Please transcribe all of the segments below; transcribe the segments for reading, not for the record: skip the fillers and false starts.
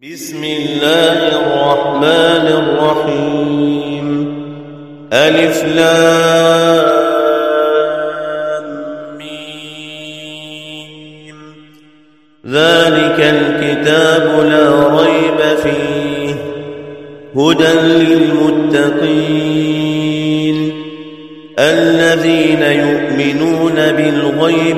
بسم الله الرحمن الرحيم. ألف لام ميم. ذلك الكتاب لا ريب فيه هدى للمتقين الذين يؤمنون بالغيب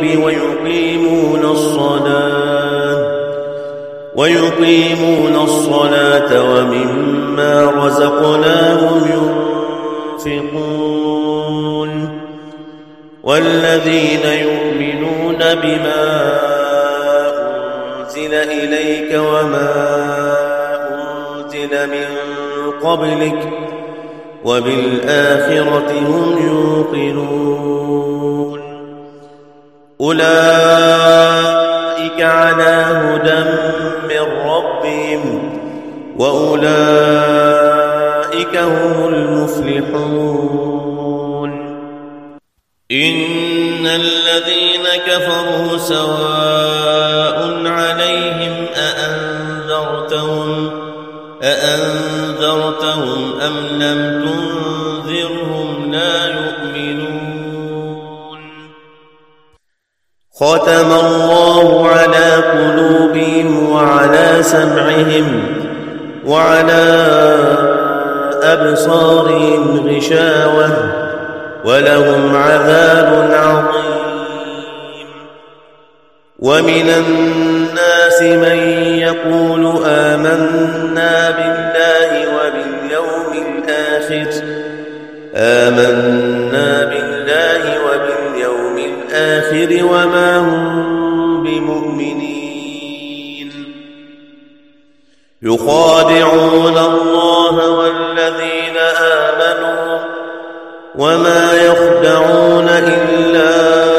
ويقيمون الصلاة ومما رزقناهم ينفقون والذين يؤمنون بما أنزل إليك وما أنزل من قبلك وبالآخرة هم يوقنون أولئك على هدى من ربهم وأولئك هم المفلحون. إن الذين كفروا سواء عليهم أأنذرتهم أم لم تنذرهم لا يؤمنون. ختم الله على قلوبهم وعلى سمعهم وعلى أبصارهم غشاوة ولهم عذاب عظيم. ومن الناس من يقول آمنا بالله وباليوم الآخر وما هم بمؤمنين. يخادعون الله والذين آمنوا وما يخدعون إلا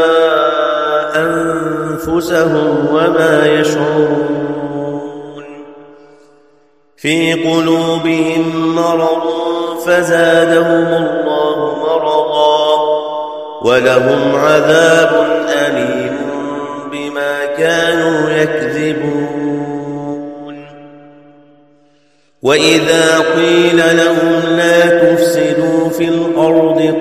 أنفسهم وما يشعرون. في قلوبهم مرض فزادهم الله مرضا ولهم عذاب أليم بما كانوا يكذبون. وإذا قيل لهم لا تفسدوا في الأرض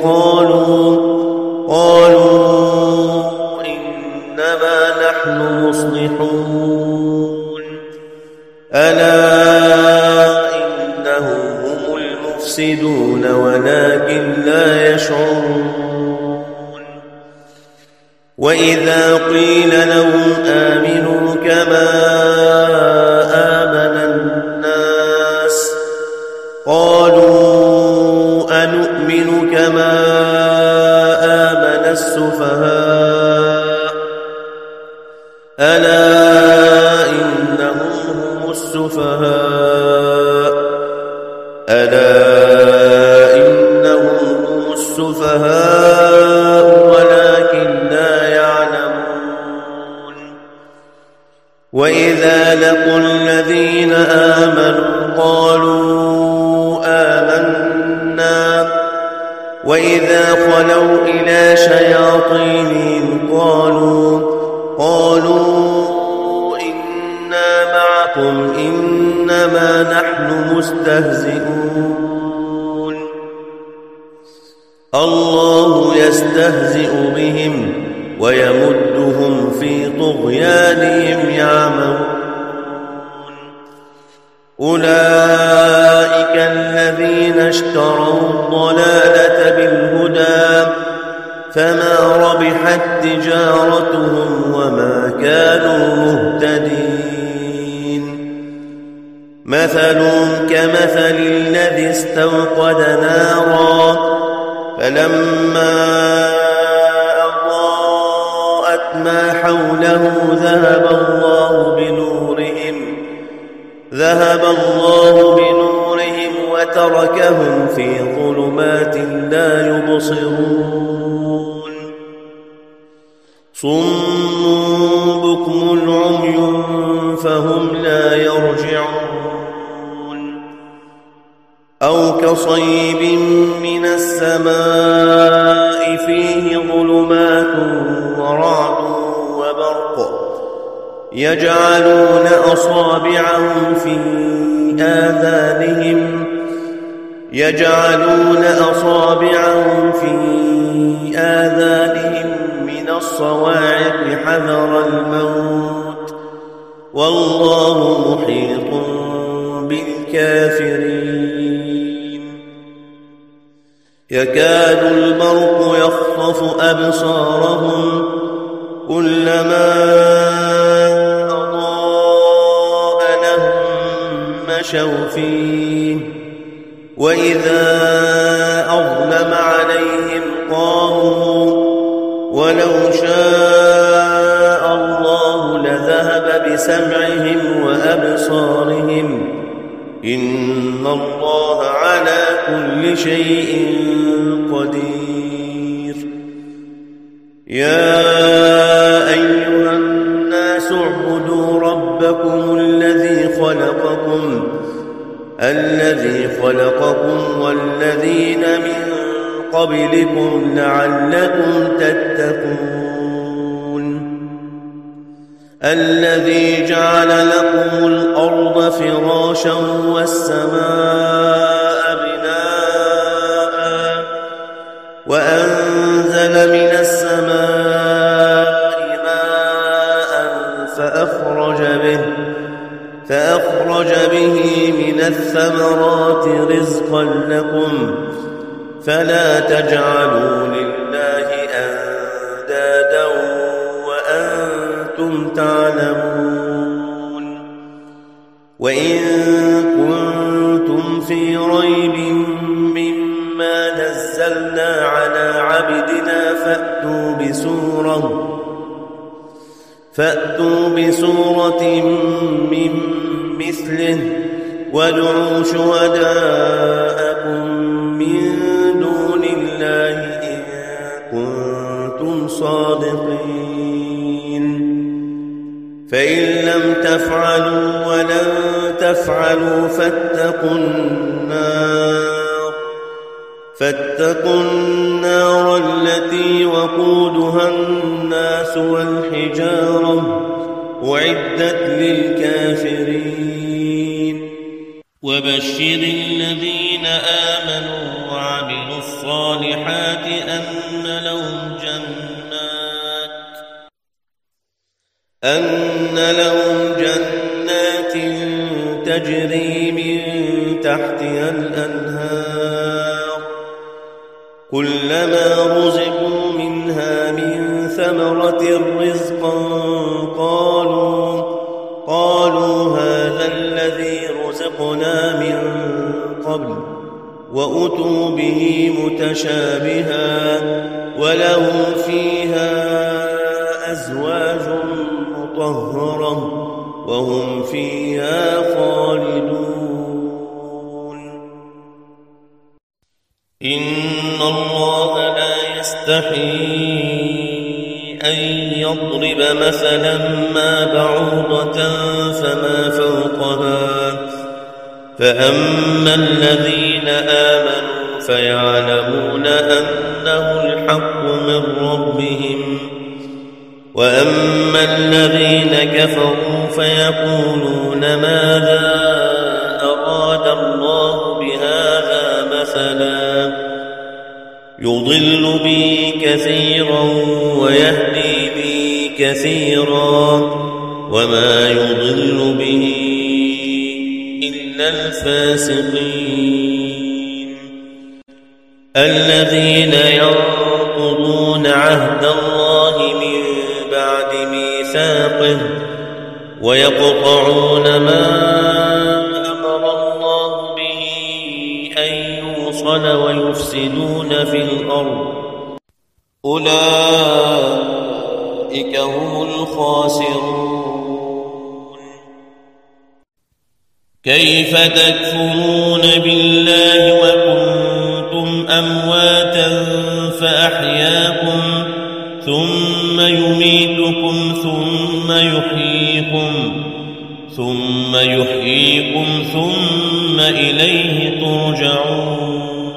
قالوا إنما نحن مصلحون ألا إنهم هم المفسدون ولكن لا يشعرون. وإذا قيل لهم آمنوا كما آمن الناس قالوا أنؤمن كما آمن السفهاء ألا إنهم هم السفهاء ولكن لا يعلمون. وإذا لقوا الذين آمنوا قالوا آمنا وإذا خلوا إلى شياطينهم قالوا إنا معكم إنما نحن مستهزئون. الله يستهزئ بهم ويمدهم في طغيانهم يعمهون. أولئك الذين اشتروا الضلالة بالهدى فما ربحت تجارتهم وما كانوا مهتدين. مثلهم كمثل الذي استوقد نارا فلما أضاءت ما حوله ذهب الله بنورهم وتركهم في ظلمات لا يبصرون. صم بكم عمي فهم لا يرجعون. أو كصيب من السماء فيه ظلمات ورعد وبرق يجعلون أصابعهم في يجعلون أصابعهم في آذانهم من الصواعق حذر الموت والله محيط بالكافرين يكاد البرق يخطف أبصارهم كلما أضاء لهم مشوا فيه وإذا أظلم عليهم قاموا ولو شاء الله لذهب بسمعهم وأبصارهم إن الله على كل شيء قدير يا أيها الناس اعبدوا ربكم الذي خلقكم والذين من قبلكم لعلكم تتقون الذي جعل لكم الأرض فراشا والسماء بناء وأنزل من السماء ماء فأخرج به من الثمرات رزقا لكم فلا تجعلوا لله أندادا وأنتم تعلمون وإن كنتم في ريب مما نزلنا على عبدنا فأتوا بسورة من مثله وادعوا شهداءكم من دون الله إن كنتم صادقين فإن لم تفعلوا ولن تفعلوا فاتقوا النار التي وقودها الناس والحجارة أعدت للكافرين وبشر الذين آمنوا وعملوا الصالحات أن لهم جنات تجري من تحتها الأنهار كلما رزقوا منها من ثمرة رزقا قالوا هذا الذي رزقنا من قبل وأتوا به متشابها ولهم فيها أزواج مطهرة وهم فيها خالدون إن الله لا يستحيي أن يضرب مثلا ما بعوضة فما فوقها فأما الذين آمنوا فيعلمون أنه الحق من ربهم وأما الذين كفروا فيقولون ماذا أراد الله بهذا مثلا يضل به كثيرا ويهدي به كثيرا وما يضل به إلا الفاسقين الذين ينقضون عهد الله من بعد ميثاقه ويقطعون ما أمر الله به أن يوصل ويفسدون في الأرض أولئك هم الخاسرون كيف تكفرون بالله وكنتم أمواتا فأحياكم ثم يميتكم ثم يحييكم ثم إليه ترجعون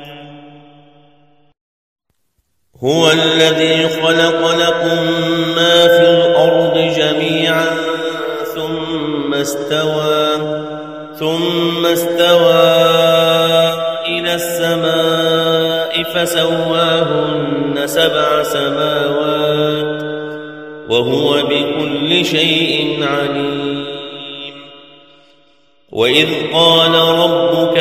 هو الذي خلق لكم ما في الأرض جميعا ثم استوى إلى إلى السماء فسواهن 7 سماوات وهو بكل شيء عليم. وإذ قال ربك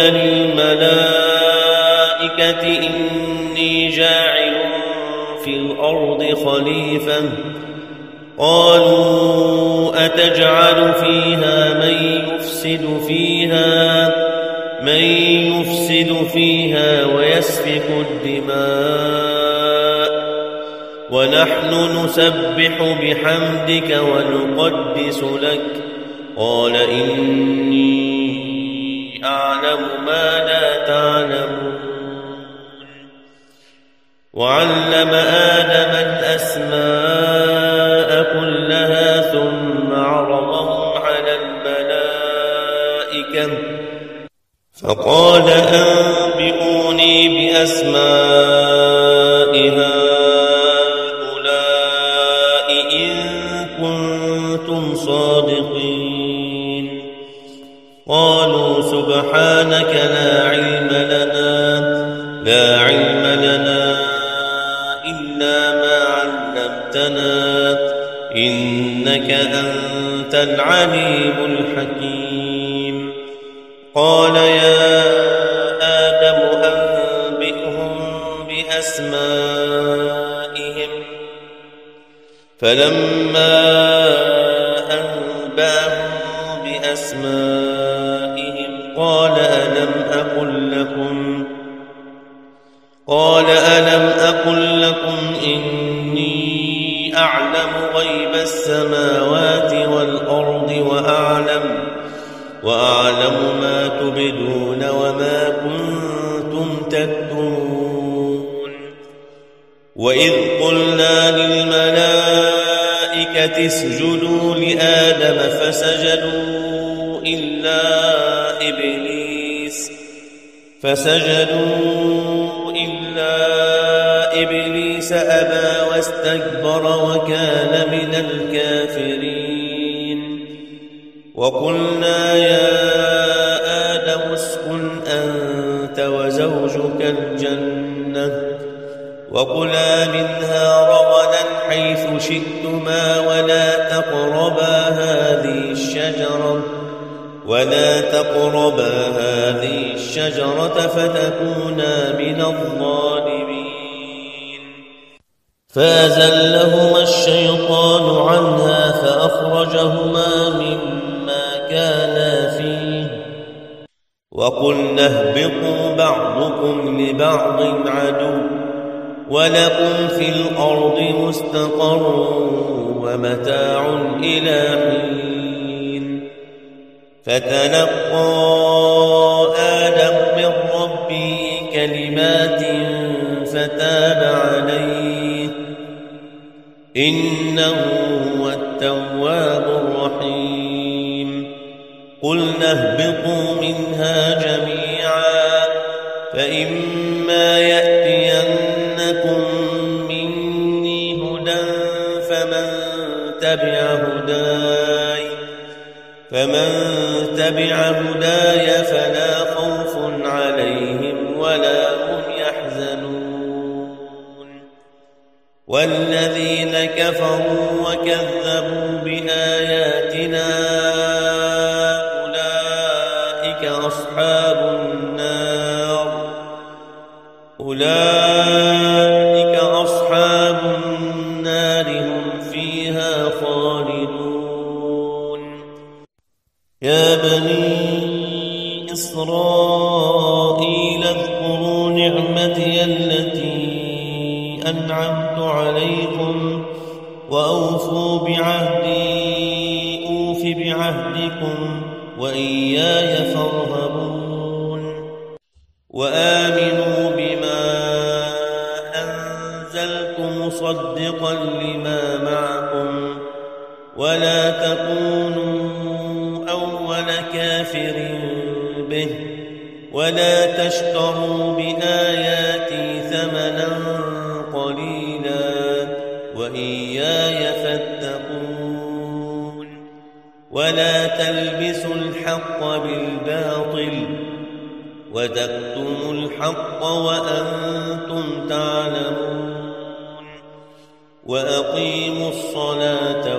للملائكة إني جاعل في الأرض خليفة قالوا أتجعل فيها من يفسد فيها ويسفك الدماء ونحن نسبح بحمدك ونقدس لك قال إني أعلم ما لا تعلمون. وعلم آدم الأسماء كلها ثم عرضهم على الملائكة فقال أنبئوني بأسماء هؤلاء إن كنتم صادقين. قالوا سبحانك لا علم لنا إلا ما علمتنا إنك أنت العليم الحكيم. قال يا آدم أنبئهم بأسمائهم فلما أنبأهم بأسمائهم قال ألم أقل لكم إني أعلم غيب السماوات والأرض وأعلم ما تبدون وما كنتم تكتمون. وإذ قلنا للملائكة اسجدوا لآدم فسجدوا إلا إبليس أبى واستكبر وكان من الكافرين. وقلنا يا آدم اسكن أنت وزوجك الجنة وكلا منها رغدا حيث شئتما ولا تقربا هذه الشجرة فتكونا من الظالمين. فأزلهما الشيطان عنها فأخرجهما مما كانا فيه وقلنا اهبطوا بعضكم لبعض عدو ولكم في الأرض مستقر ومتاع إلى حين. فتلقى آدم من ربه كلمات فتاب عليه إنه هو التواب الرحيم. قلنا اهبطوا منها جميعا فإما يأتينكم مني هدى فمن تبع هداي فلا خوف عليهم ولا هم يحزنون. والذين كفروا وكذبوا بآياتنا أولئك أصحاب النار هم فيها خالدون. يا بني إسرائيل اذكروا نعمتي التي أنعمت عليكم وأوفوا بعهدي أوف بعهدكم وإياي فارهبون. وآمنوا بما أنزلت مصدقا لما معكم ولا تكونوا أول كافر به ولا تشتروا بآياتي ثمنا قليلا وإياي فاتقون. ولا تلبسوا الحق بالباطل وتكتموا الحق وأنتم تعلمون وأقيموا الصلاة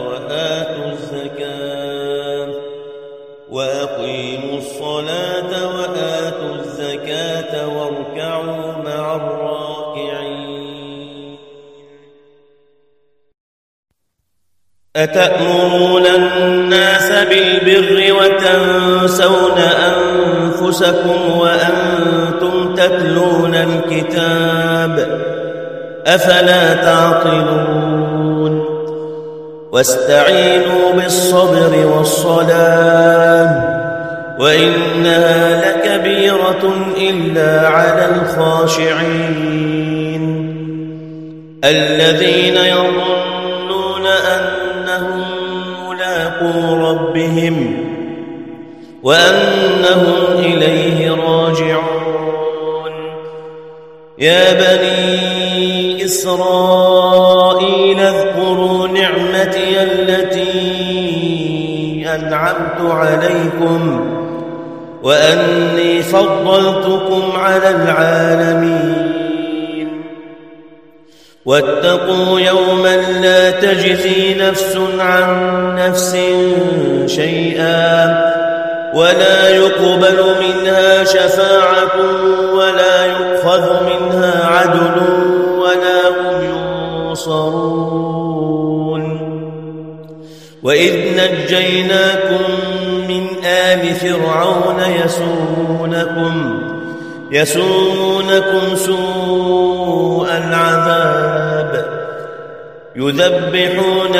وآتوا الزكاة واركعوا مع الراكعين. أتأمرون الناس بالبر وتنسون أنفسكم وأنتم تتلون الكتاب أفلا تعقلون واستعينوا بالصبر والصلاة وإنها لكبيرة إلا على الخاشعين الذين يظنون أنهم ملاقو ربهم وأنهم إليه راجعون. يا بني إسرائيل اذكروا نعمتي التي أنعمت عليكم وأني فضلتكم على العالمين واتقوا يوما لا تجزي نفس عن نفس شيئا ولا يقبل منها شفاعة ولا يؤخذ منها عدل ولا هم ينصرون. وإذ نجيناكم من آل فرعون يسومونكم سوء العذاب يذبحون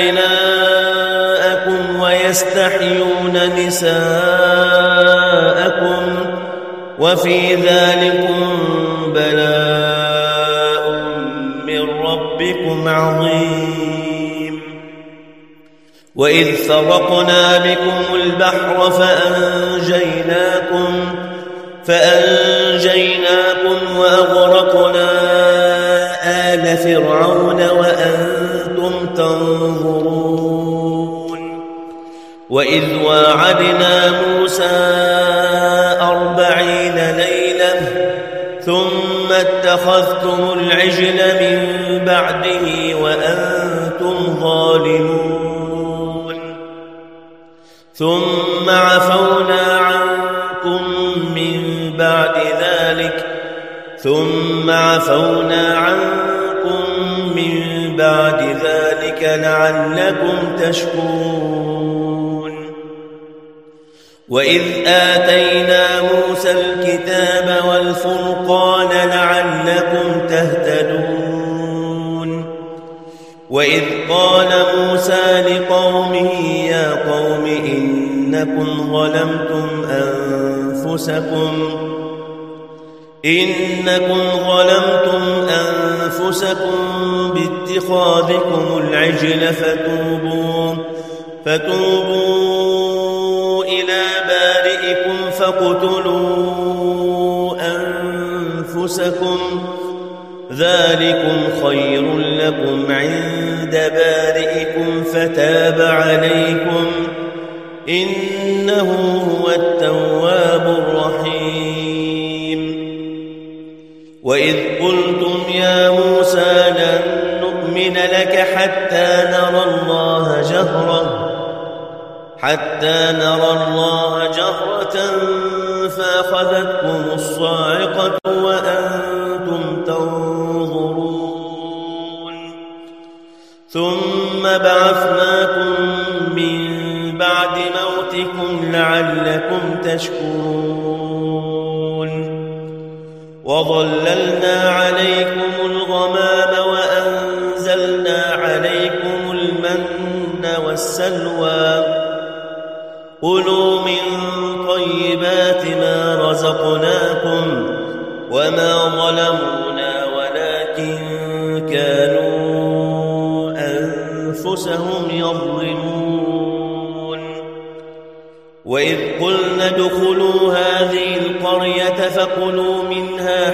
أبناءكم ويستحيون نساءكم وفي ذلكم بلاء من ربكم عظيم. وإذ فرقنا بكم البحر فأنجيناكم وأغرقنا آل فرعون وأنتم تنظرون. وإذ واعدنا موسى 40 ليلة ثم اتخذتم العجل من بعده وأنتم ظالمون ثم عفونا عنكم من بعد ذلك لعلكم تشكرون. وإذ آتينا موسى الكتاب والفرقان لعلكم تهتدون. وإذ قال موسى لقومه يا قوم إنكم ظلمتم أنفسكم باتخاذكم العجل فتوبوا إلى بارئكم فاقتلوا أنفسكم ذلكم خير لكم عند بارئكم فتاب عليكم إنه هو التواب الرحيم. وإذ قلتم يا موسى لن نؤمن لك حتى نرى الله جهرة فأخذتكم الصاعقة وأنتم تنظرون ثم بعثناكم من بعد موتكم لعلكم تشكرون. وظللنا عليكم الغمام وأنزلنا عليكم المن والسلوى كلوا من طيبات ما رزقناكم وما ظلمونا ولكن كانوا أنفسهم يظلمون. وإذ قلنا ادخلوا هذه القرية فكلوا منها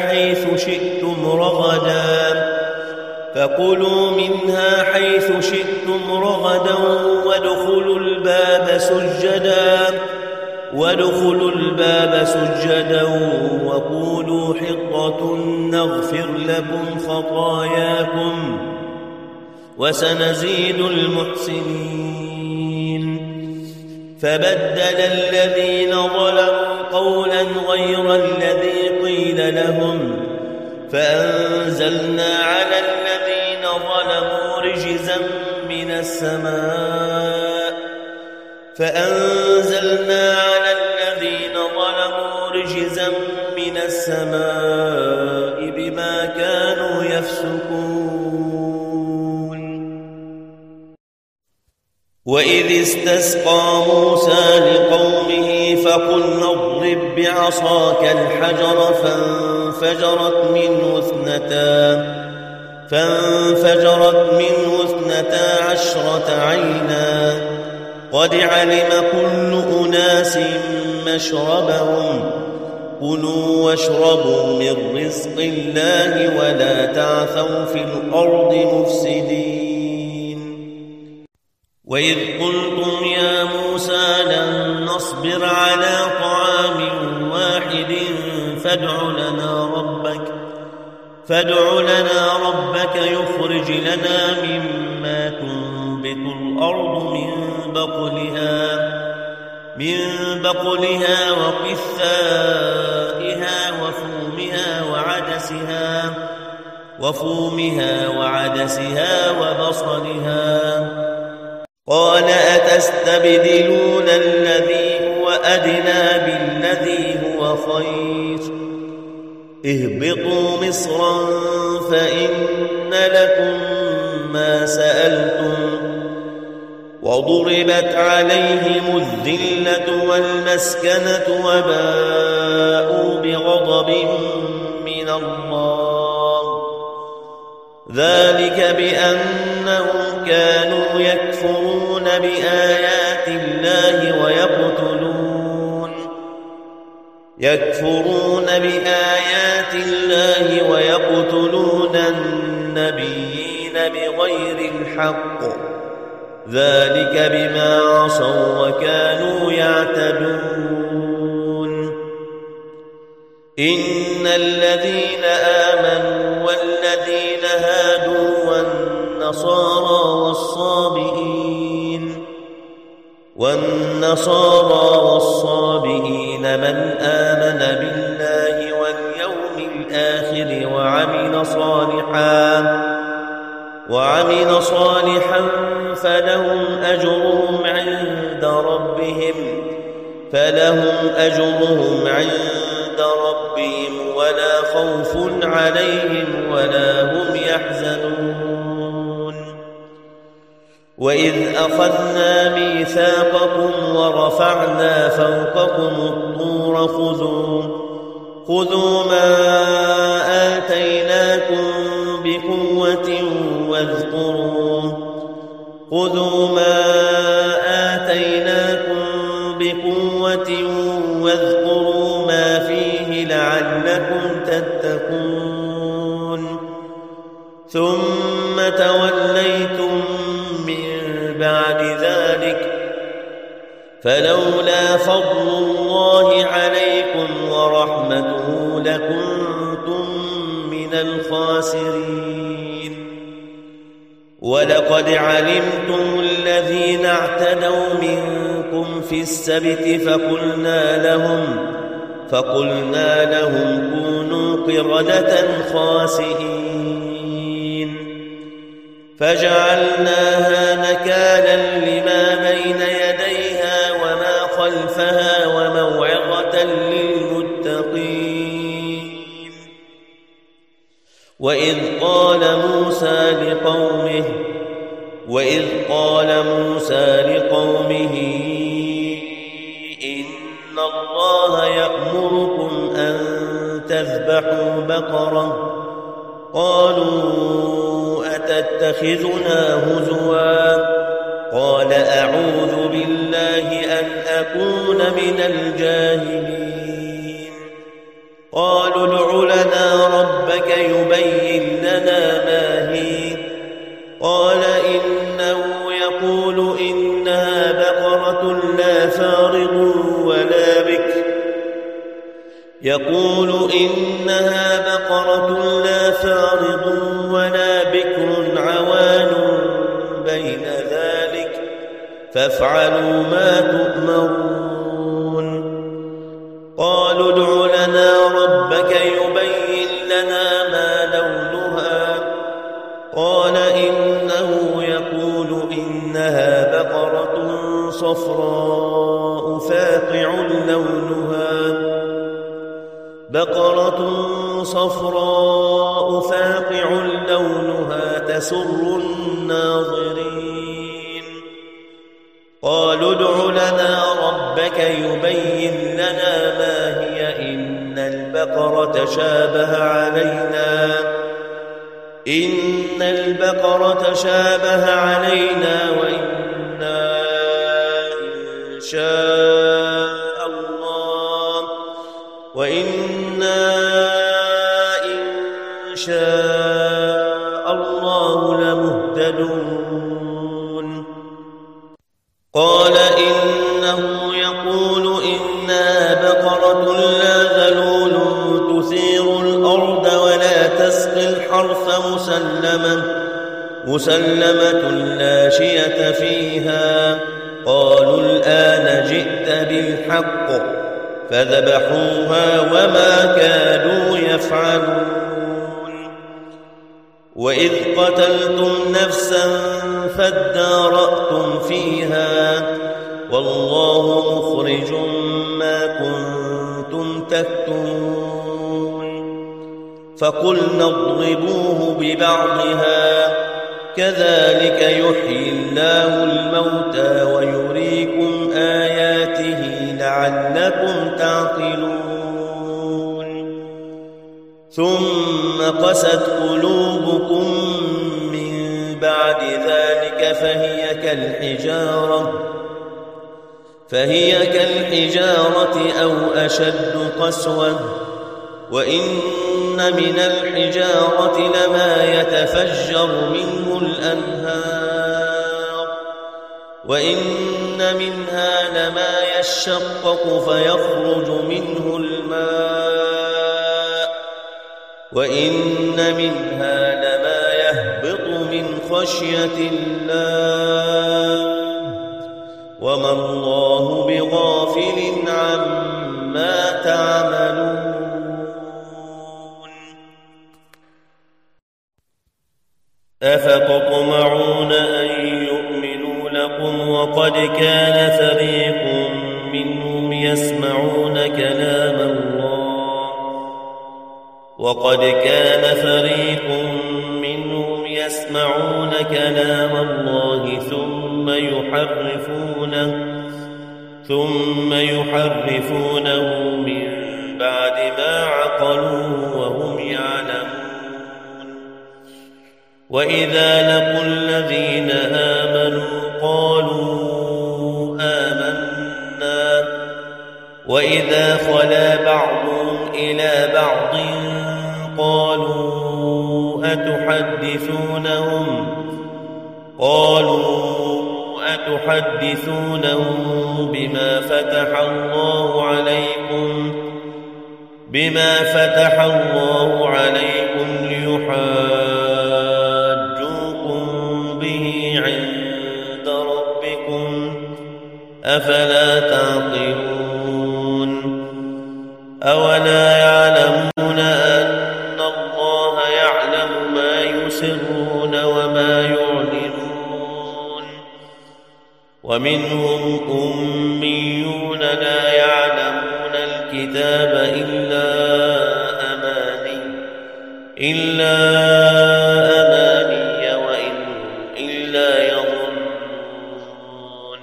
حيث شئتم رغدا وادخلوا الباب سجدا وادخلوا الباب سجدا وقولوا حطة نغفر لكم خطاياكم وسنزيد المحسنين. فبدل الذين ظلموا قولا غير الذي قيل لهم فأنزلنا على الذين ظلموا رجزا من السماء بما كانوا يفسقون. وإذ استسقى موسى لقومه فقلنا اضرب بعصاك الحجر فانفجرت منه 12 عينا قد علم كل أناس مشربهم كلوا واشربوا من رزق الله ولا تعثوا في الأرض مفسدين. وإذ قلتم يا موسى لن نصبر على طعام واحد فادع لنا ربك يخرج لنا مما تنبت الأرض من بقلها وقثائها وفومها وعدسها وبصلها. قال أتستبدلون الذي هو أدنى بالذي هو خير اهبطوا مصرا فإن لكم ما سألتم وضربت عليهم الذلة والمسكنة وباءوا بغضب من الله ذلك بأنهم كانوا يكفرون بآيات الله ويقتلون النبيين بغير الحق ذلك بما عصوا وكانوا يعتدون. إن الذين آمنوا والذين هادوا والنصارى والصابئين من آمن بالله واليوم الآخر وعمل صالحا فلهم أجرهم عند ربهم ولا خوف عليهم ولا هم يحزنون. وإذ أخذنا ميثاقكم ورفعنا فوقكم الطور خذوا ما آتيناكم بقوة واذكروا ما فيه لعلكم تتقون. ثم توليتم من بعد ذلك فلولا فضل الله عليكم ورحمته لكنتم من الخاسرين. ولقد علمتم الذين اعتدوا منكم في السبت فقلنا لهم كونوا قردة خاسئين فجعلناها نكالا لما بين يديها وما خلفها وموعظة للمتقين. وإذ قال موسى لقومه إن الله يأمركم أن تذبحوا بقرة قالوا أتتخذنا هزوا قال أعوذ بالله أن أكون من الجاهلين. قالوا ادع لنا ربك يبين لنا ما هي قال إنه يقول إنها بقرة لا فارض ولا يقول إنها بقرة لا فارض ولا بكر عوان بين ذلك فافعلوا ما تؤمرون قالوا ادع لنا ربك يبين لنا ما لونها قال إنه يقول إنها بقرة صفراء فاقع لونها تسر الناظرين قالوا ادع لنا ربك يبين لنا ما هي إن البقرة شابه علينا وإنا إن شاء الله لمهتدون قال إنه يقول إنها بقرة لا ذلول تثير الأرض ولا تسقي الحرث مسلمة لا شية فيها قالوا الآن جئت بالحق فذبحوها وما كادوا يفعلون وإذ قتلتم نفسا فادارأتم فيها والله مخرج ما كنتم تكتمون فقلنا اضربوه ببعضها كذلك يحيي الله الموتى ويريكم آياته لعلكم تعقلون ثم قست قلوبكم من بعد ذلك فهي كالحجارة أو أشد قسوة وإن من الحجارة لما يتفجر منه الأنهار وإن منها لما يشقق فيخرج منه الماء وإن منها لما يهبط من خشية الله وما الله بغافل عما تعملون أفتطمعون أن يؤمنوا لكم وقد كان فريق منهم يسمعون كلام الله ثم يحرفونه من بعد ما عقلوه وهم يعلمون وإذا لقوا الذين آمنوا قالوا آمنا وإذا خلا بعضهم إلى بعض قالوا أتحدثونهم بما فتح الله عليكم ليحاجوكم به عند ربكم أفلا تعقلون أولا يعلمون أن الله يعلم ما يسرون وما يعلنون ومنهم أميون لا يعلمون الكتاب إلا أماني وإن إلا يظنون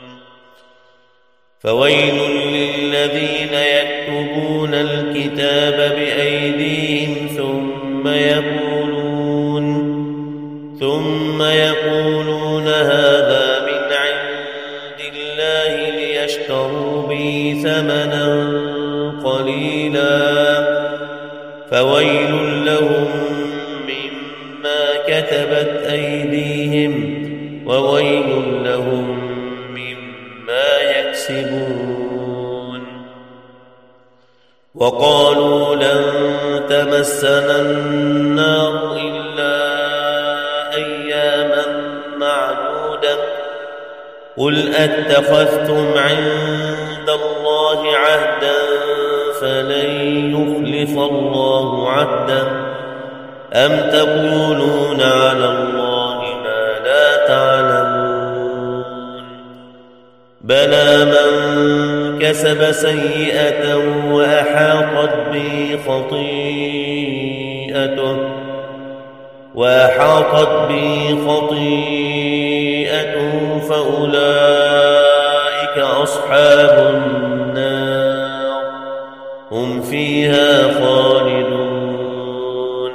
فويل للذين يكتبون الكتاب بأيديهم ثم يقولون هذا من عند الله ليشتروا به ثمنا قليلا فويل لهم مما كتبت أيديهم وويل لهم مما يكسبون وقالوا لن تمسنا النار إلا أياما معدودة قل أتخذتم عند الله عهدا فلن يخلف الله عهدا أم تقولون على الله ما لا تعلمون بلى من كسب سيئة وأحاطت به خطيئته فأولئك أصحاب النار هم فيها خالدون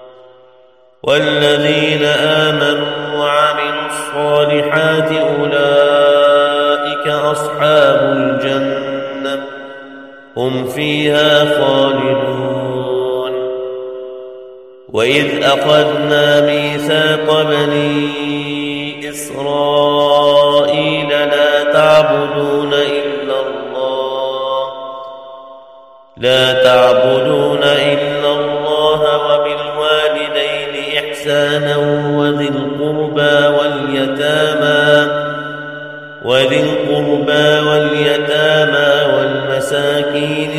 والذين آمنوا وعملوا الصالحات أولئك أصحاب الجنة هم فيها خالدون وإذ أخذنا ميثاق بني إسرائيل لا تعبدون إلا الله وبالوالدين إحسانا وذي القربى واليتامى والمساكين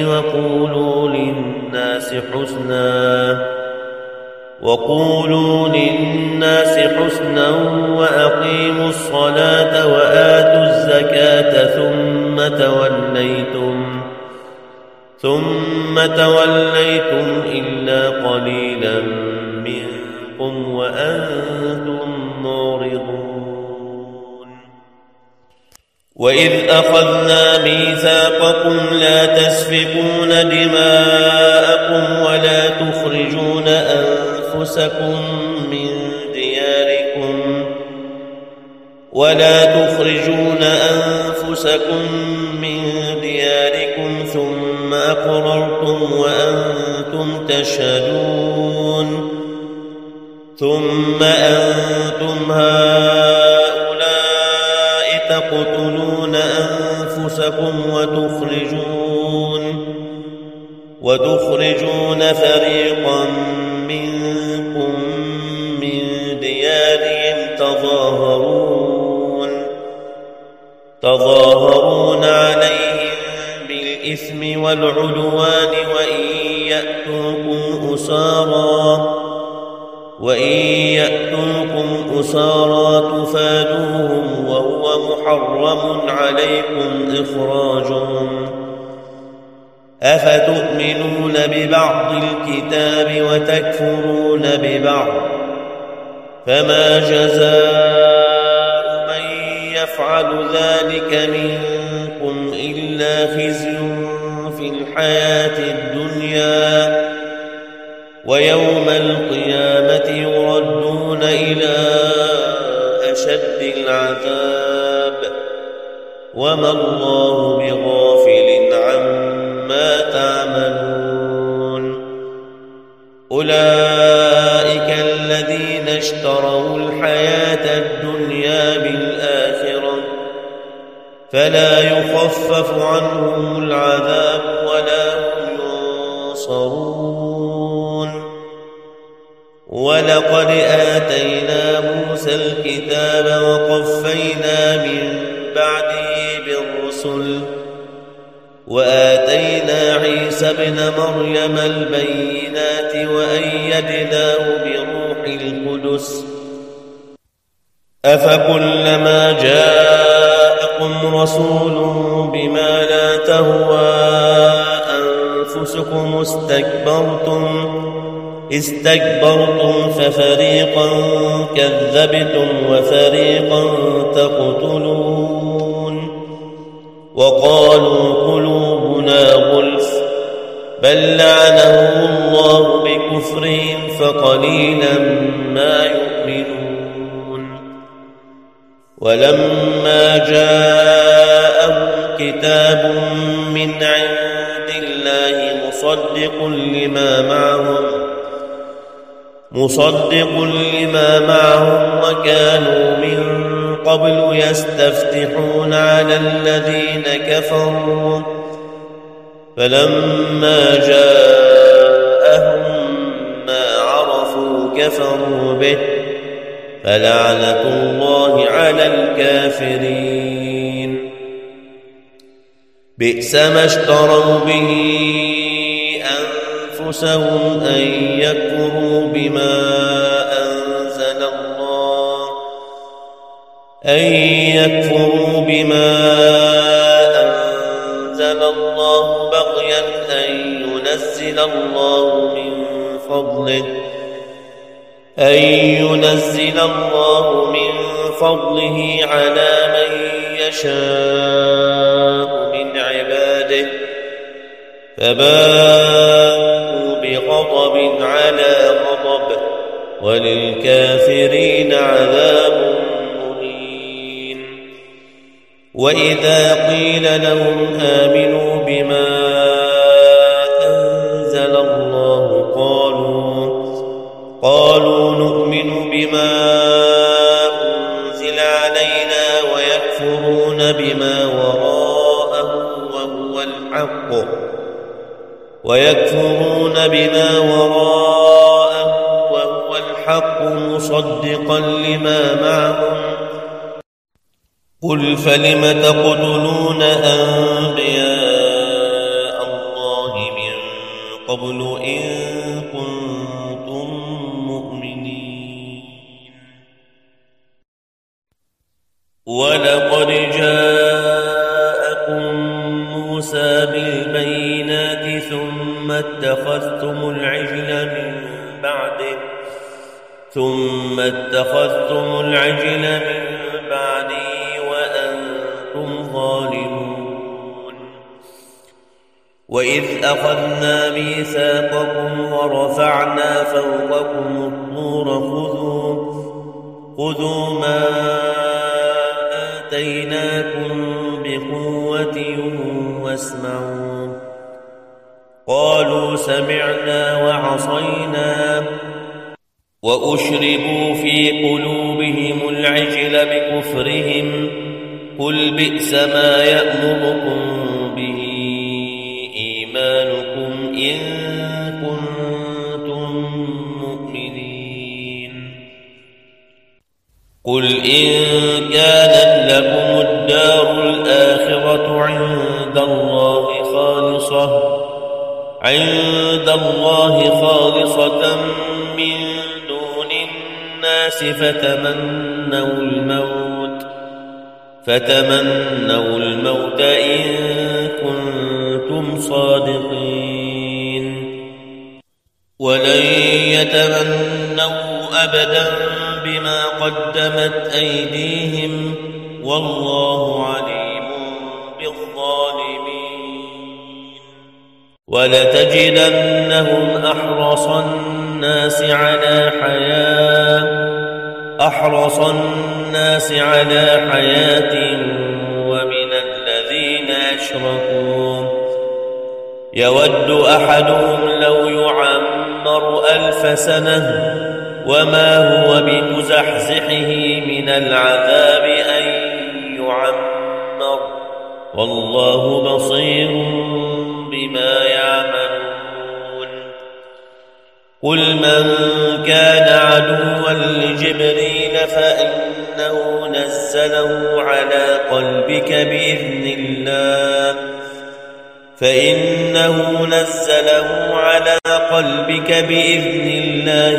وقولوا للناس حسنا وأقيموا الصلاة وآتوا الزكاة ثم توليتم إلا قليلا منكم وأنتم معرضون وإذ أخذنا ميثاقكم لا تسفكون دماءكم ولا تخرجون أنفسكم من دياركم ثم أقررتم وأنتم تشهدون ثم أنتم هؤلاء تقتلون أنفسكم وتخرجون فريقا منكم من ديارهم تظاهرون عليهم بالإثم والعدوان وإن يأتوكم أسارى تفادوهم وهو محرم عليكم إخراجهم أفتؤمنون ببعض الكتاب وتكفرون ببعض فما جزاء من يفعل ذلك منكم إلا خزي في الحياة الدنيا ويوم القيامة يردون إلى أشد العذاب وما الله بغافل عما تعملون أولئك الذين اشتروا الحياة الدنيا بالآخرة فلا يخفف عنهم العذاب ولا هم ينصرون ولقد آتينا موسى الكتاب وقفينا من بعده بالرسل وآتينا عيسى ابن مريم البينات وأيدناه بروح القدس أفكلما جاءكم رسول بما لا تهوى أنفسكم استكبرتم ففريقا كذبتم وفريقا تقتلون وقالوا قلوبنا غلف بل لعنهم الله بكفرهم فقليلا ما يؤمنون ولما جاءهم كتاب من عند الله مصدق لما معهم وكانوا من قبل يستفتحون على الذين كفروا فلما جاءهم ما عرفوا كفروا به فلعنة الله على الكافرين. بئس ما اشتروا به أنفسهم أن يكفروا بما أنزل الله بغيا أن ينزل الله من فضله على من يشاء من عباده فباءوا بغضب على غضب وللكافرين عذاب مهين. وإذا قيل لهم آمنوا بما أنزل الله قالوا نؤمن بما أنزل علينا ويكفرون بما وراءه وهو الحق مصدقا لما معهم. قل فلم تقتلون أنبياء الله من قبل إن كنتم مؤمنين. ولقد جاءكم موسى بالبينات ثم اتخذتم العجل من بعده وأنتم ظالمون. وإذ أخذنا ميثاقكم ورفعنا فوقكم الطور خذوا ما آتيناكم بقوة واسمعوا. قالوا سمعنا وعصينا وأشربوا في قلوبهم العجل بكفرهم. قل بئس ما يأمركم به إيمانكم إن كنتم مؤمنين. قل إن كانت لكم الدار الآخرة عند الله خالصة من دون الناس فتمنوا الموت إن كنتم صادقين. ولن يتمنوا أبدا بما قدمت أيديهم والله عليم بالظالمين. ولتجدنهم أحرص الناس على حياة ومن الذين أشركوا يود أحدهم لو يعمر 1000 سنة وما هو بمزحزحه من العذاب أن يعمر والله بصير بما يعملون. قل من كان عدوا لجبريل فإنه نزله على قلبك بإذن الله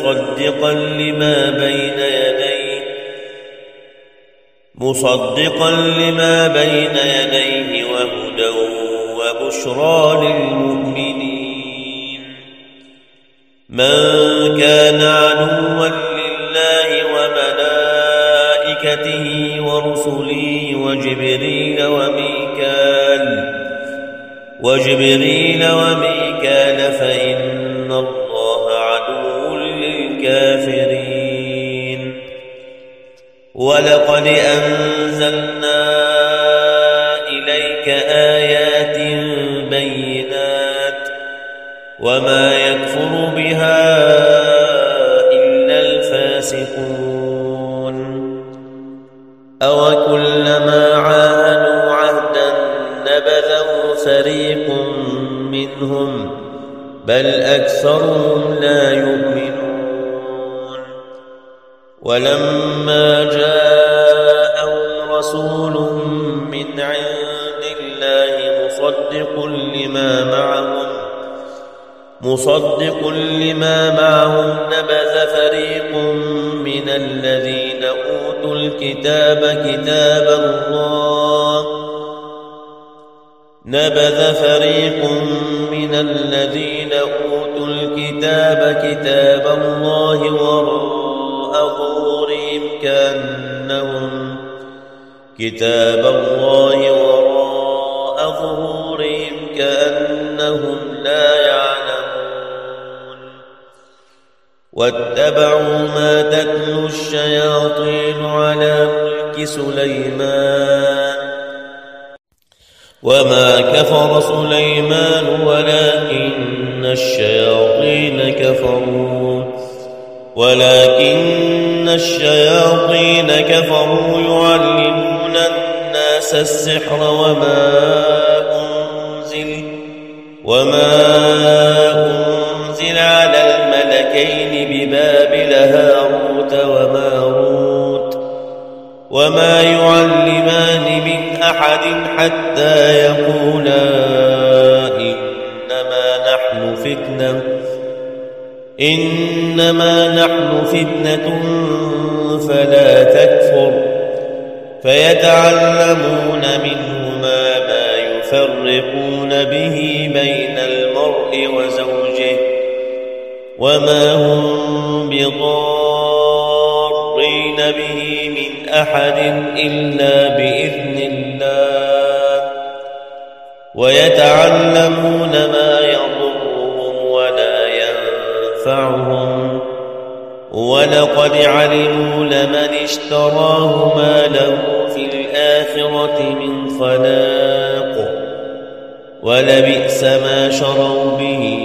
مصدقا لما بين يديه وهدى وبشرى للمؤمنين. من كان عدوا لله وملائكته ورسله وجبريل وميكال فإن الله عدو للكافرين. ولقد أنزلنا إليك آيات بينات وما يكفر بها إلا الفاسقون. أوكلما عاهدوا عهدا نبذه فريق منهم بل أكثرهم لا يؤمنون ولما جاءهم رسول من عند الله مصدق لما معهم نبذ فريق من الذين أوتوا الكتاب كتاب الله وراء ظهورهم كأنهم لا يعلمون واتبعوا ما تتلو الشياطين على ملك سليمان وما كفر سليمان ولكن الشياطين كفروا يعلمون الناس السحر وما أنزل على الملكين ببابل هاروت وماروت وما يعلمان من أحد حتى يقولا إنما نحن فتنة فلا تكفر فيتعلمون منهما ما يفرقون به بين المرء وزوجه وما هم بضارين به من أحد إلا بإذن الله ويتعلمون ما يضرهم ولا ينفعهم ولقد علموا لمن اشتراه ما له في الآخرة من خلاق ولبئس ما شروا به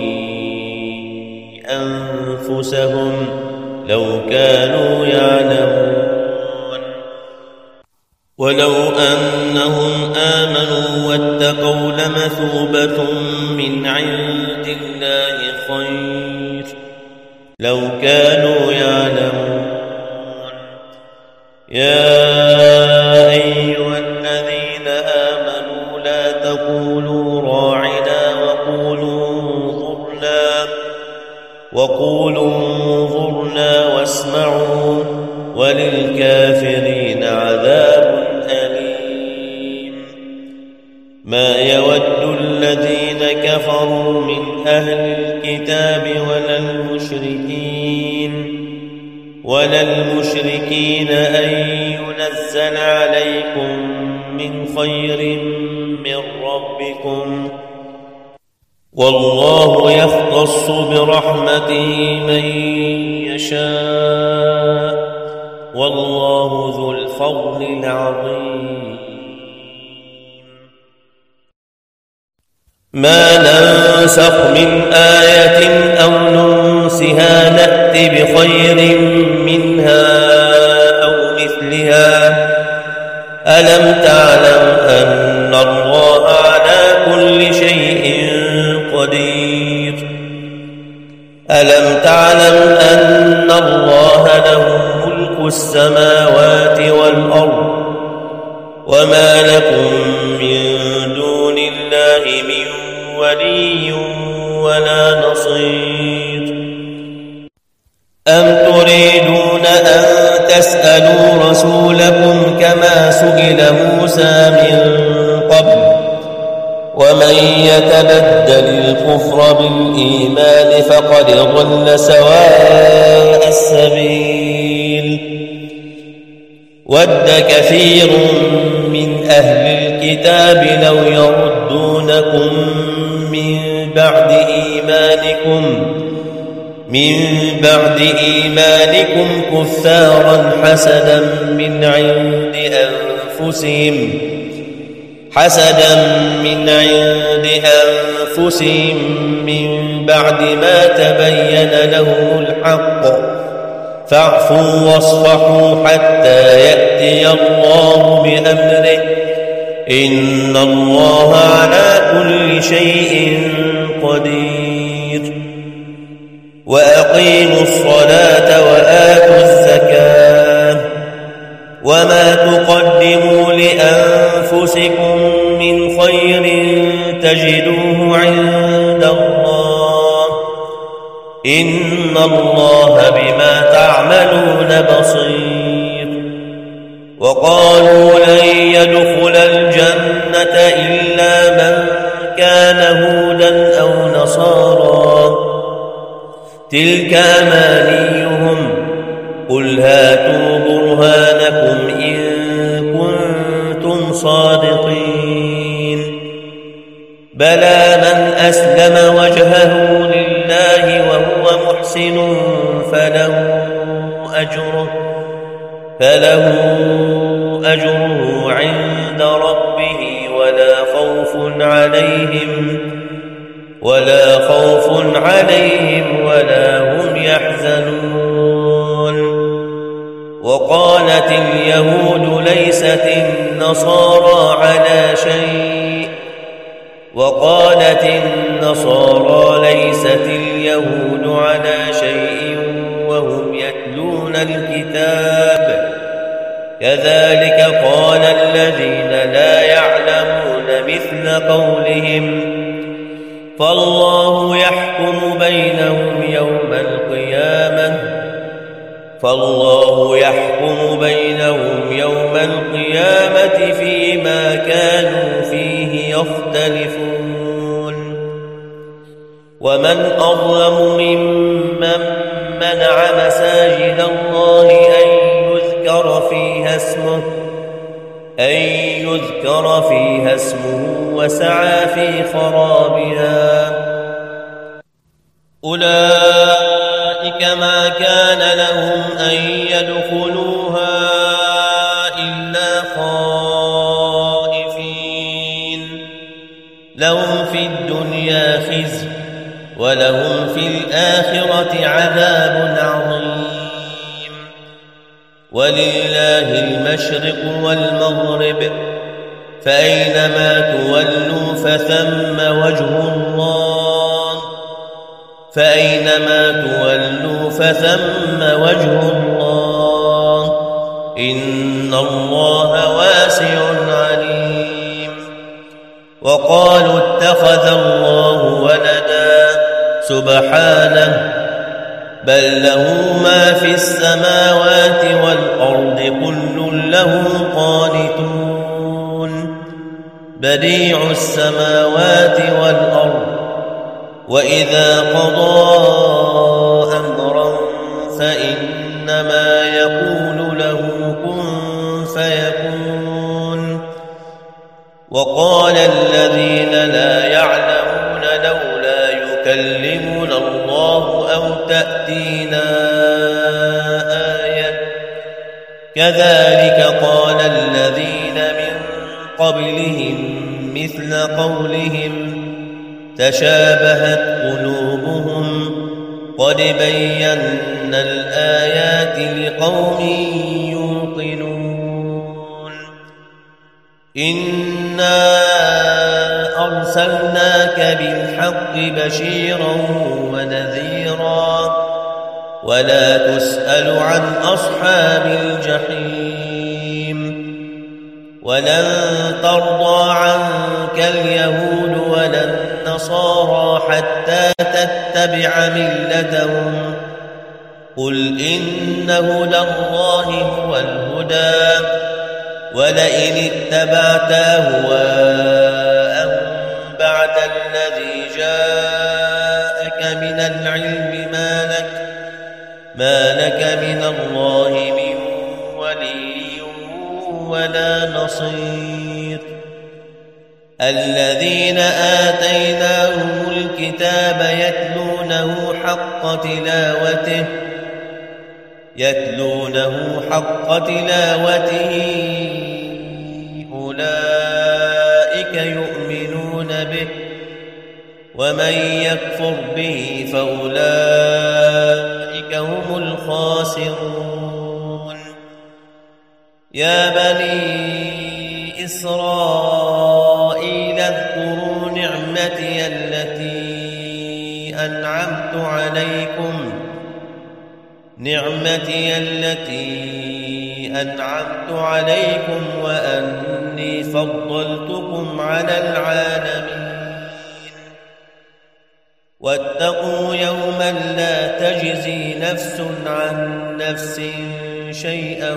أنفسهم لو كانوا يعلمون ولو أنهم آمنوا واتقوا لمثوبة من عند الله خير لو كانوا يعلمون يا أيها الذين آمنوا لا تقولوا راعنا وقولوا انظرنا واسمعوا وللكافرين عذاب أليم ما يود الذين كفروا من أهل الكتاب ولا المشركين أن ينزل عليكم من خير من ربكم والله يختص برحمته من يشاء والله ذو الفضل العظيم ما ننسخ من آية أو ننسها نأت بخير منها أو مثلها ألم تعلم أن الله على كل شيء قدير ألم تعلم أن الله له ملك السماوات والأرض وما لكم من دون الله من ولي ولا نصير أم تريدون أن تسألوا رسولكم كما سئل موسى من قبل ومن يتبدل الكفر بالإيمان فقد ضل سواء السبيل ود كثير من أهل الكتاب لو يردونكم من بعد إيمانكم كفارا حسدا من عند أنفسهم من بعد ما تبين لهم الحق فاعفوا واصفحوا حتى يأتي الله بأمره إن الله على كل شيء قدير وأقيموا الصلاة وآتوا الزكاة وما تقدموا لأنفسكم من خير تجدوه عند الله إن الله بما تعملون بصير وقالوا لن يدخل الجنة إلا من كان هودا أو نصارى تلك أمانيهم قل هاتوا برهانكم إن كنتم صادقين بلى من أسلم وجهه لله وهو محسن فله أجره عند ربه ولا خوف عليهم ولا هم يحزنون وقالت اليهود ليست النصارى على شيء وقالت النصارى ليست اليهود على شيء وهم يتلون الكتاب كذلك قال الذين لا يعلمون مثل قولهم فالله يحكم بينهم يوم القيامة فيما كانوا فيه يختلفون ومن أظلم ممن منع مساجد الله أن يذكر فيها اسمه وسعى في خرابها أولئك ما كان لهم أن يدخلوها إلا خائفين لهم في الدنيا خزي ولهم في الآخرة عذاب عظيم ولله المشرق والمغرب فأينما تولوا فثم وجه الله إن الله واسع عليم وقالوا اتخذ الله ولدا سبحانه بل له ما في السماوات والأرض كل له قانتون بديع السماوات والأرض وإذا قضى أمرا فإنما يقول له كن فيكون وقال الذين لا يعلمون لولا يكلمنا الله أو تأتينا آية كذلك قال الذين من قبلهم مثل قولهم تشابهت قلوبهم قد بينا الآيات لقوم يوقنون إنا أرسلناك بالحق بشيرا ونذيرا ولا تسأل عن أصحاب الجحيم ولن ترضى عنك اليهود ولا النصارى حتى تتبع ملتهم قل إن هدى الله هو الهدى ولئن اتبعت أهواءهم بعد الذي جاءك من العلم ما لك من الله من ولي ولا نصير الذين آتيناهم الكتاب يتلونه حق تلاوته أولئك يؤمنون به ومن يكفر به فأولئك هم الخاسرون يا بني إسرائيل اذكروا نعمتي التي أنعمت عليكم وأني فضلتكم على العالمين واتقوا يوما لا تجزي نفس عن نفس شيئا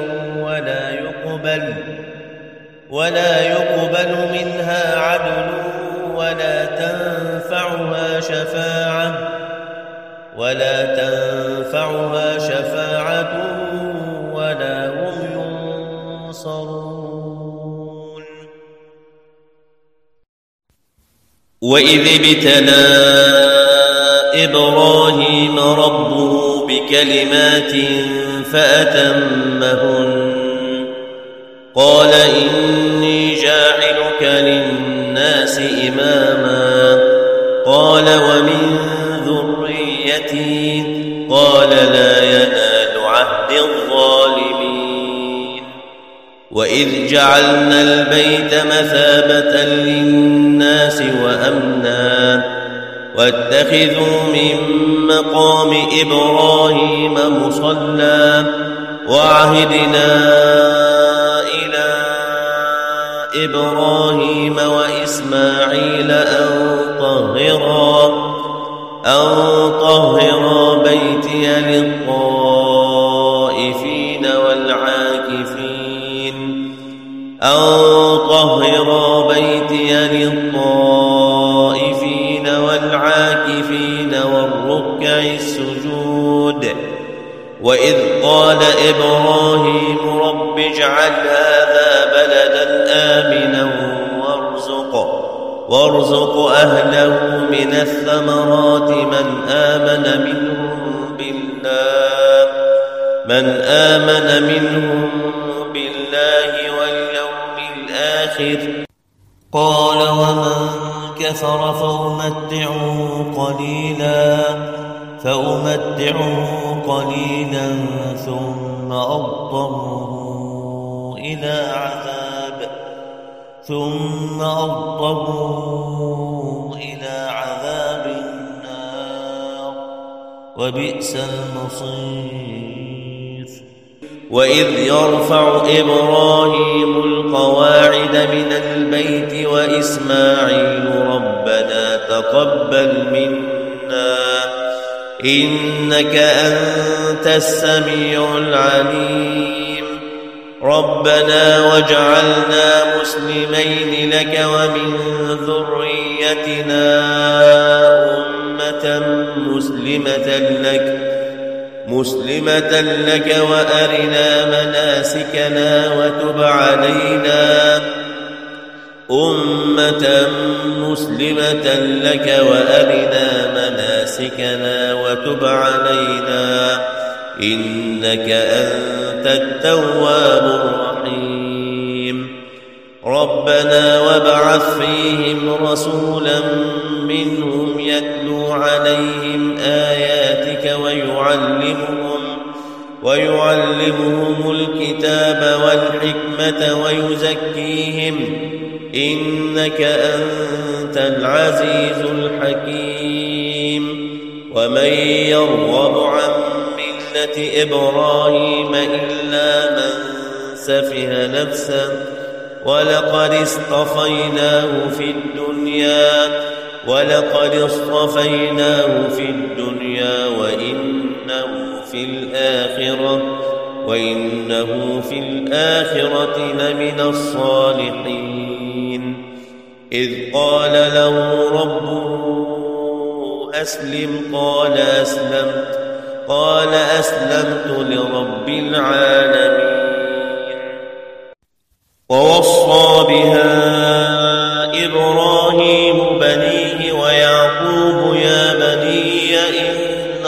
ولا يقبل منها عدل ولا تنفعها شفاعة ولا هم ينصرون. وإذ ابتلى إبراهيم ربه بكلمات فأتمهن قال إني جاعلك للناس إماما قال ومن ذريتي قال لا ينال عهد الظالمين. وإذ جعلنا البيت مثابة للناس وأمنا واتخذوا من مقام إبراهيم مصلى وعهدنا إلى إبراهيم وإسماعيل أن طهرا بيتي للطائفين والعاكفين والركع السجود. وإذ قال إبراهيم رب اجعل هذا بلدا آمنا وارزق أهله من الثمرات من آمن منهم بالله واليوم الآخر قال ومن كفر فأمتعه قليلا ثم أضطره إلى عذاب النار وبئس المصير. وإذ يرفع إبراهيم القواعد من البيت وإسماعيل ربنا تقبل منا إنك أنت السميع العليم ربنا واجعلنا مسلمين لك ومن ذريتنا أمة مسلمة لك وأرنا مناسكنا وتب علينا إنك أنت التواب الرحيم. ربنا وابعث فيهم رسولا منهم يتلو عليهم آياتك ويعلمهم الكتاب والحكمة ويزكيهم إنك أنت العزيز الحكيم. ومن يرغب عن ملة إبراهيم إلا من سفه نفسه ولقد اصطفيناه في الدنيا وإنه في الآخرة لمن الصالحين. إذ قال له ربه أسلم قال أسلمت لرب العالمين. ووصى بها إبراهيم بنيه ويعقوب يا بني إن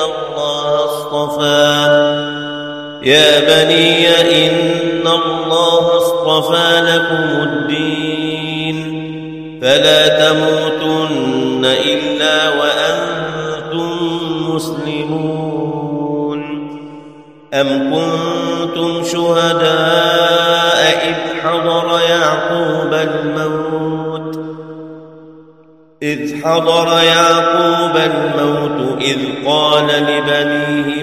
الله اصطفى لكم الدين فلا تموتن إلا وأنتم مسلمون. أم كنتم شهداء إذ حضر يعقوب حضر يعقوب الموت إذ قال لبنيه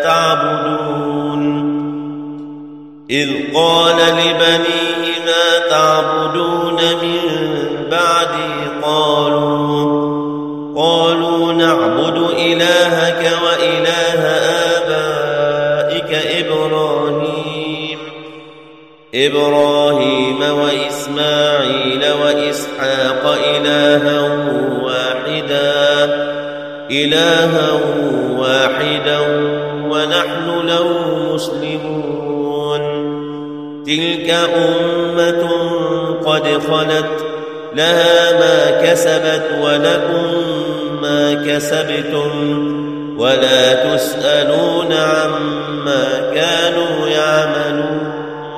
ما تعبدون من بعدي قالوا نعبد إلهك وإله آبائك إبراهيم وإسماعيل وإسحاق إلها واحدا ونحن له مسلمون تلك أمة قد خلت لها ما كسبت ولكم ما كسبتم ولا تسألون عما كانوا يعملون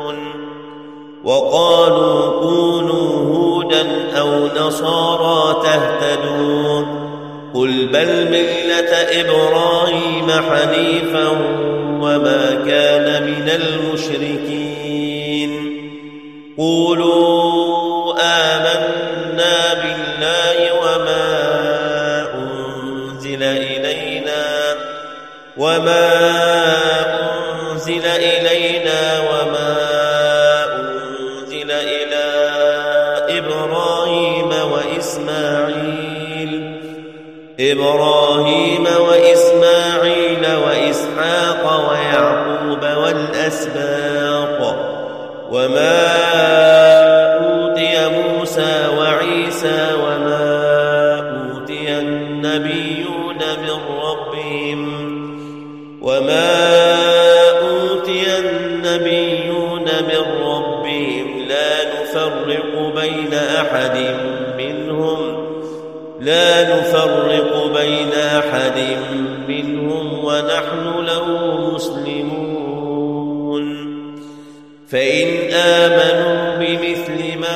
وقالوا كونوا هودا أو نصارى تهتدوا قل بل ملة إبراهيم حنيفا وما كان من المشركين قولوا آمنا بالله وما أنزل إلينا وما أنزل إلى إبراهيم وإسماعيل وإسحاق ويعقوب والأسباط وما أوتي موسى وعيسى وما أوتي النبيون من ربهم لا نفرق بين أحد منهم ونحن له مسلمون فإن آمنوا بمثل ما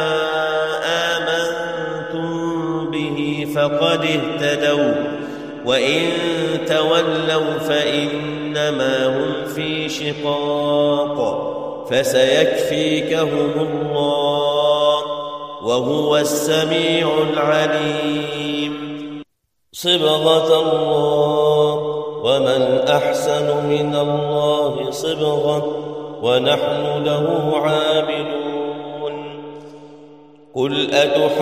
آمنتم به فقد اهتدوا وإن تولوا فإنما هم في شقاق فسيكفيكهم الله وهو السميع العليم صبغة الله ومن أحسن من الله صبغة ونحن له عابدون قل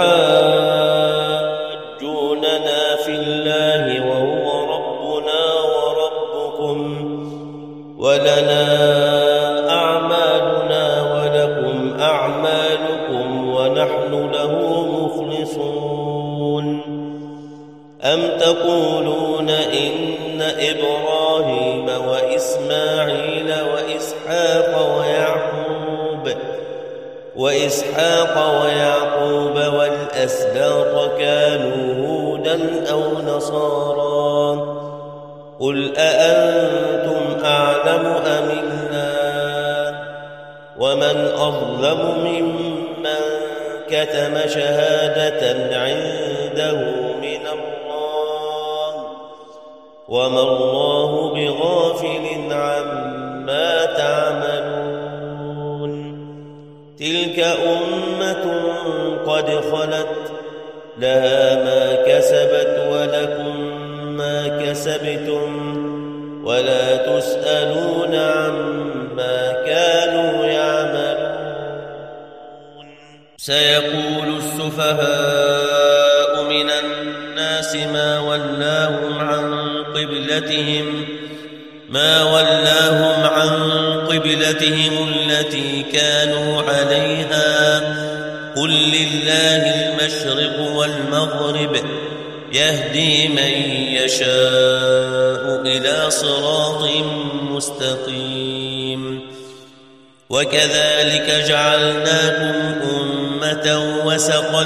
أتحاجوننا في الله وهو ربنا وربكم ولنا أعمالنا ولكم أعمالكم ونحن له مخلصون أم تقولون إن إبراهيم وإسماعيل وإسحاق ويعقوب والأسباط كانوا هودا أو نصارى قل أأنتم أعلم أم الله ومن أظلم ممن كتم شهادة عنده من الله وما الله بغافل عما تعملون تلك أمة قد خلت لها ما كسبت ولكم ما كسبتم ولا تسألون عما كانوا يعملون سيقول السفهاء من الناس ما ولاهم عن قبلتهم التي كانوا عليها قل لله المشرق والمغرب يهدي من يشاء إلى صراط مستقيم وكذلك جعلناكم أمة وسطا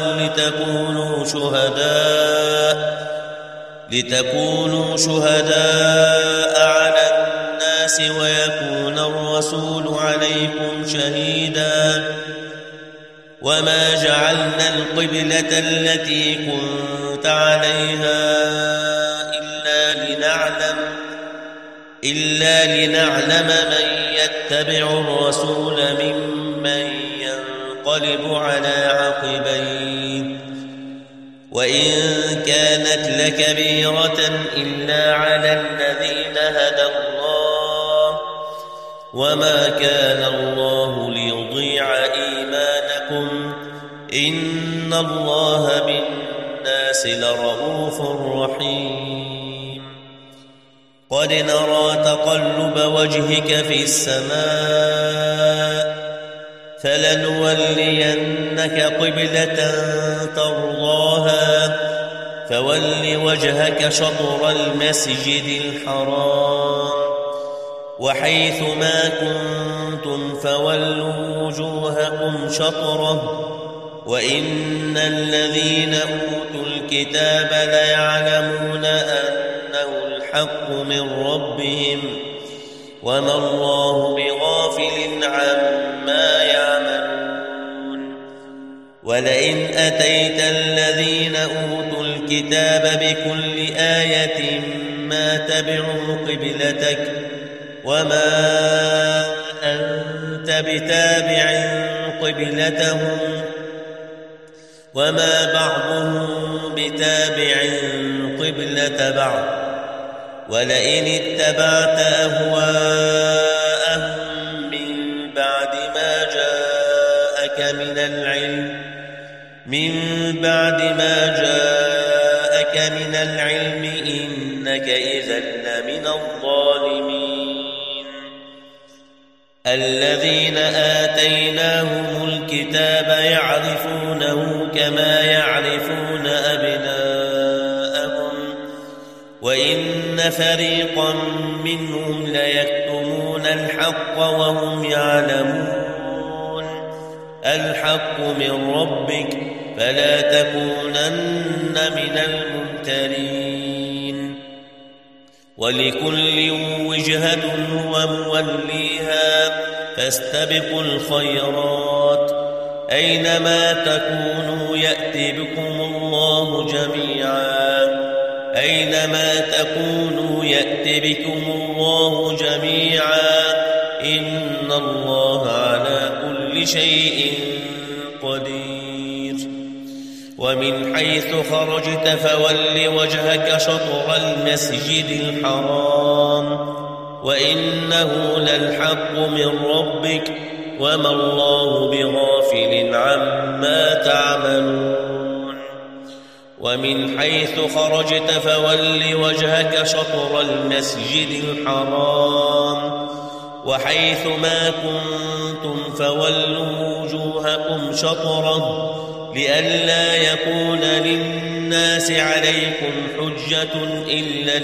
لتكونوا شهداء على الناس ويكون الرسول عليكم شهيدا وما جعلنا القبلة التي كنت عليها إلا لنعلم من يتبع الرسول ممن ينقلب على عقبيه وإن كانت لكبيرة إلا على الذين هدى الله وما كان الله ليضيع إيمانكم إن الله بالناس لرءوف رحيم قد نرى تقلب وجهك في السماء فلنولينك قبلة ترضاها فول وجهك شطر المسجد الحرام وحيث ما كنتم فولوا وجوهكم شطره وإن الذين أوتوا الكتاب ليعلمون أنه الحق من ربهم وما الله بغافل عما يعملون ولئن أتيت الذين أوتوا الكتاب بكل آية ما تبعوا قبلتك وما أنت بتابع قبلتهم وما بعضهم بتابع قبلة بعض ولئن اتبعت أهواءهم من بعد ما جاءك من العلم إنك إذا لمن الظالمين الذين آتيناهم الكتاب يعرفونه كما يعرفون أبناءهم وإن فريقا منهم ليكتمون الحق وهم يعلمون الحق من ربك فلا تكونن من الممترين ولكل وجهة هو موليها فاستبقوا الخيرات أينما تكونوا يأتي بكم الله جميعا إن الله على كل شيء قدير ومن حيث خرجت فول وجهك شطر المسجد الحرام وإنه للحق من ربك وما الله بغافل عما تعملون ومن حيث خرجت فول وجهك شطر المسجد الحرام وحيث ما كنتم فولوا وجوهكم شطره لئلا يكون للناس عليكم حجة إلا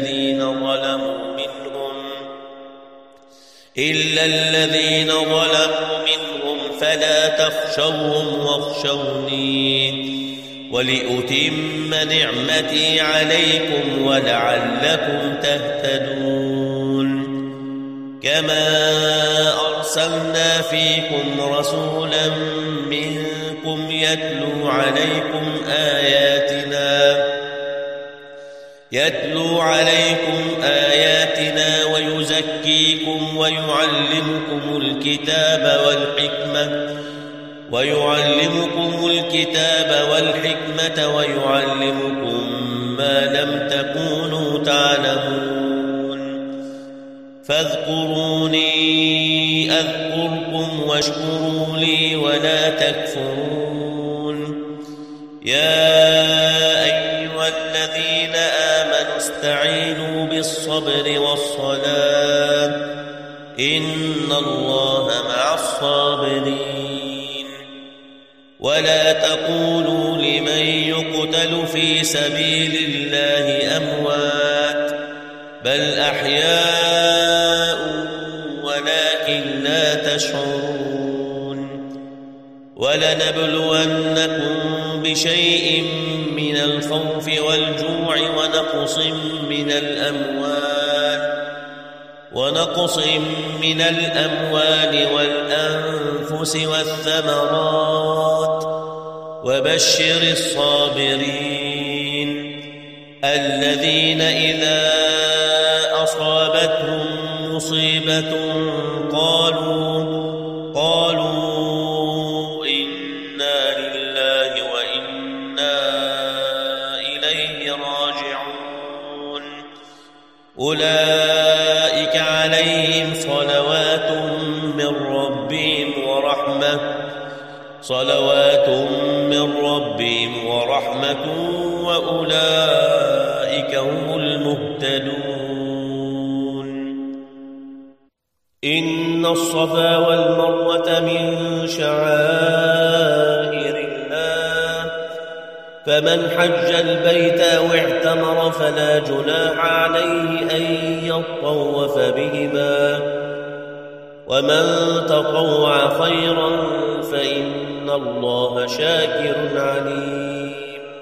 الذين ظلموا منهم فلا تخشوهم واخشوني ولأتم نعمتي عليكم ولعلكم تهتدون كما أرسلنا فيكم رسولا منكم يتلو عليكم آياتنا ويزكيكم ويعلمكم الكتاب والحكمة ويعلمكم ما لم تكونوا تعلمون فاذكروني أذكركم واشكروا لي ولا تكفرون يا أيها الذين آمنوا استعينوا بالصبر والصلاة إن الله مع الصابرين ولا تقولوا لمن يقتل في سبيل الله أموات بل أحياء ولكن لا تشعرون ولنبلونكم بشيء من الخوف والجوع ونقص من الأموال والأنفس والثمرات وبشر الصابرين الذين إذا أصابتهم مصيبة قالوا إنا لله وإنا أولئك عليهم صلوات من ربهم ورحمة وأولئك هم المهتدون. إن الصفا والمروة من شعائر الله، فمن حج البيت أو اعتمر فلا جناح عليه أن يطوف بهما، ومن تطوع خيرا فإن الله شاكر عليم.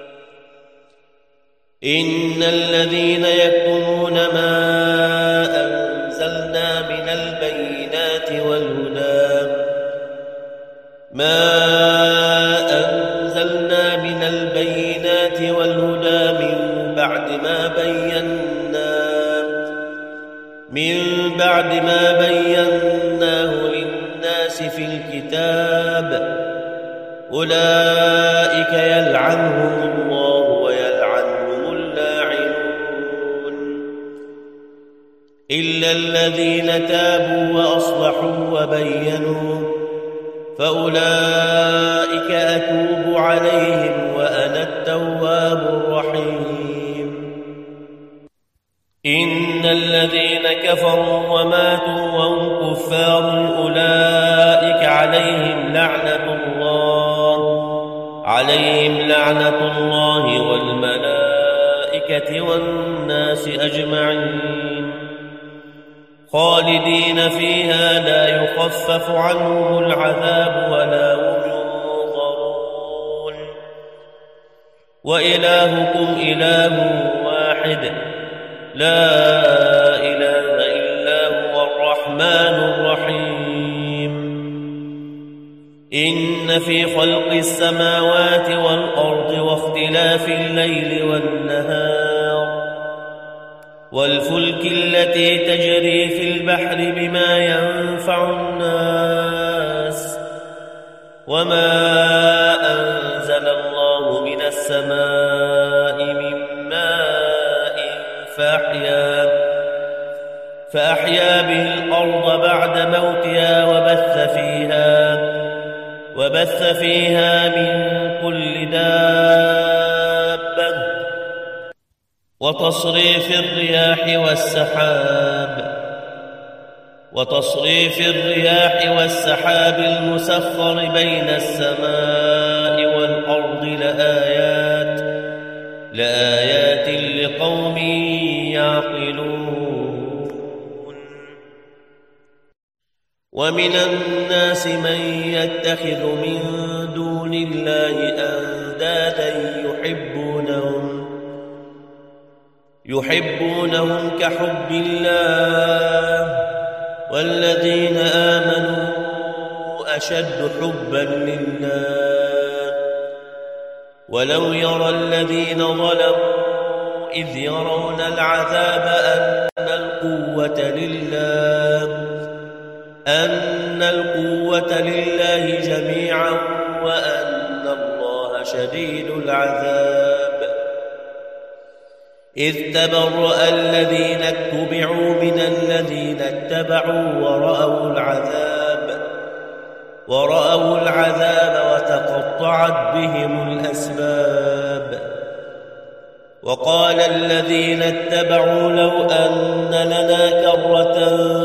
إن الذين يكتمون ما أنزلنا من البينات والهدى من بعد ما بيناه للناس في الكتاب، أولئك يلعنهم الله ويلعنهم اللاعنون، إلا الذين تابوا وأصلحوا وبينوا فأولئك أتوب عليهم وأنا التواب الرحيم. إن الذين كفروا وماتوا وهم كفار أولئك عليهم لعنة الله والملائكة والناس أجمعين، خالدين فيها لا يخفف عنهم العذاب ولا هم ينظرون. وإلهكم إله واحد لا إله إلا هو الرحمن الرحيم. إن في خلق السماوات والأرض واختلاف الليل والنهار والفلك التي تجري في البحر بما ينفع الناس وما أنزل الله من السماء من ماء فأحيا به الأرض بعد موتها وبث فيها من كل دابة وتصريف الرياح والسحاب المسخر بين السماء والأرض لآيات لقوم يعقلون. ومن الناس من يتخذ من دون الله أندادا يحبونهم كحب الله، والذين آمنوا أشد حبا لله. ولو يرى الذين ظلموا إذ يرون العذاب أن القوة لله جميعا وأن الله شديد العذاب. إذ تبرأ الذين اتبعوا من الذين اتبعوا ورأوا العذاب وتقطعت بهم الأسباب. وقال الذين اتبعوا لو أن لنا كرة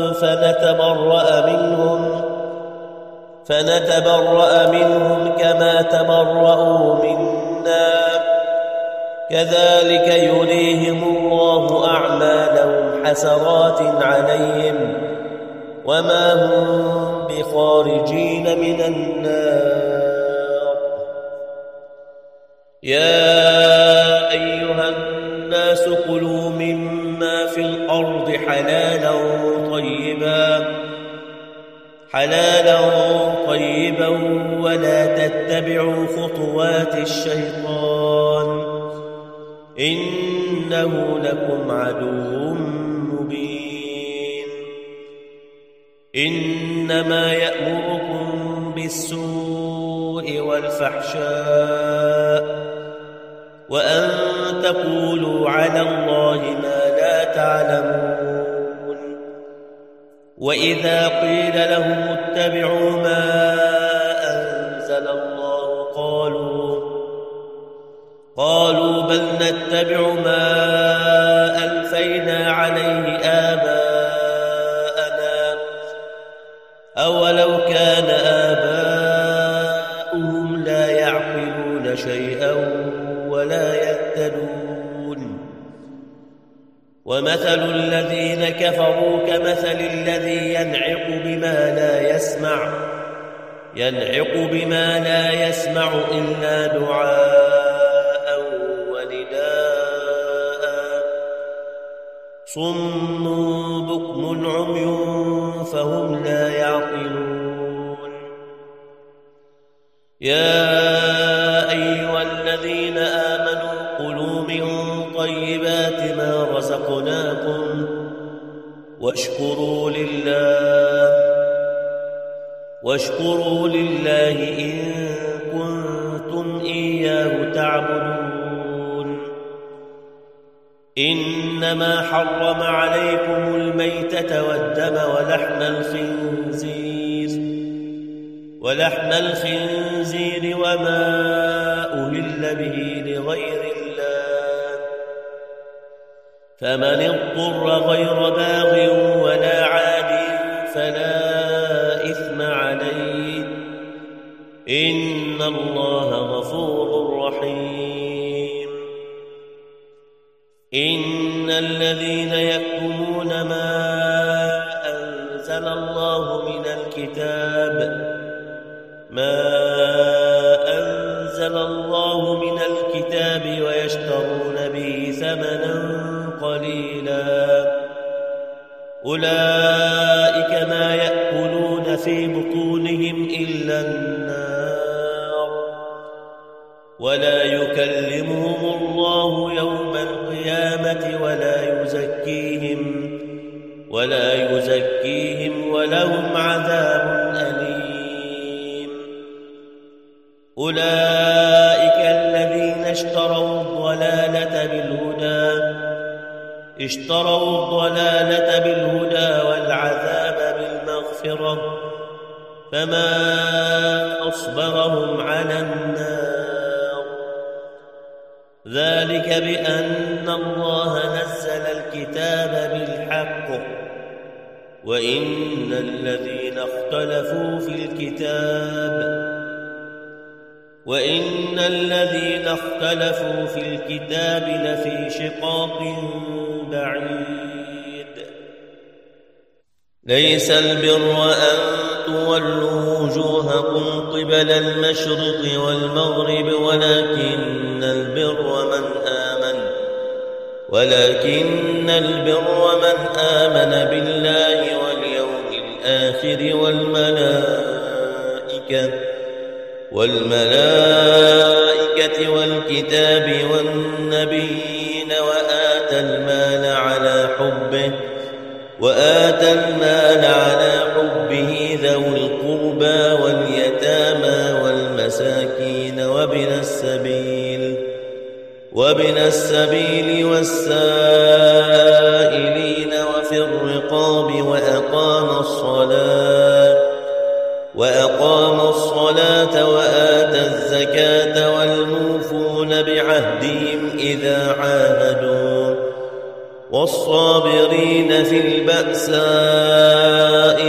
فنتبرأ منهم كما تبرأوا منا، كذلك يريهم الله أعمالهم حسرات عليهم وما هم بخارجين من النار. يا أيها الناس كلوا مما في الأرض حلالا طيبا ولا تتبعوا خطوات الشيطان إنه لكم عدو مبين. إنما يأمركم بالسوء والفحشاء وأن تقولوا على الله ما لا تعلمون وإذا قيل لهم اتبعوا ما أنزل الله قالوا بل نتبع ما ألفينا عليه آباءنا أولو كان آباؤهم لا يعقلون شيئا ولا يهتدون ومثل الذين كفروا كمثل الذي ينعق بما لا يسمع إلا دعاء ونداء صم بكم عمي فهم لا يعقلون يا أيها الذين آمنوا كلوا من طيبات ما رزقناكم واشكروا لله إن كنتم إياه تعبدون إنما حرم عليكم الميتة والدم ولحم الخنزير وما أهل به لغير الله فمن اضطر غير باغ ولا عاد فلا إثم عليه إن الله غفور رحيم إن الذين يكتمون ما أنزل الله من الكتاب ويشترون به ثمنا قليلا أولئك ما يأكلون في بطونهم إلا النار ولا يكلمهم الله يوم القيامة ولا يزكيهم ولهم عذاب أليم أولئك الذين اشتروا الضلالة بالهدى والعذاب بالمغفرة فما أصبرهم على النار ذلك بأن الله نزل الكتاب بالحق وإن الذين اختلفوا في الكتاب لفي شقاق بعيد ليس البر أن تولوا وجوهكم قبل المشرق والمغرب ولكن البر من آمن بالله واليوم الآخر والملائكة والكتاب والنبيين وآتى المال على حبه ذوي القربى واليتامى والمساكين وابن السبيل والسائلين وفي الرقاب وأقام الصلاة وآتى الزكاة والموفون بعهدهم إذا عاهدوا والصابرين في البأساء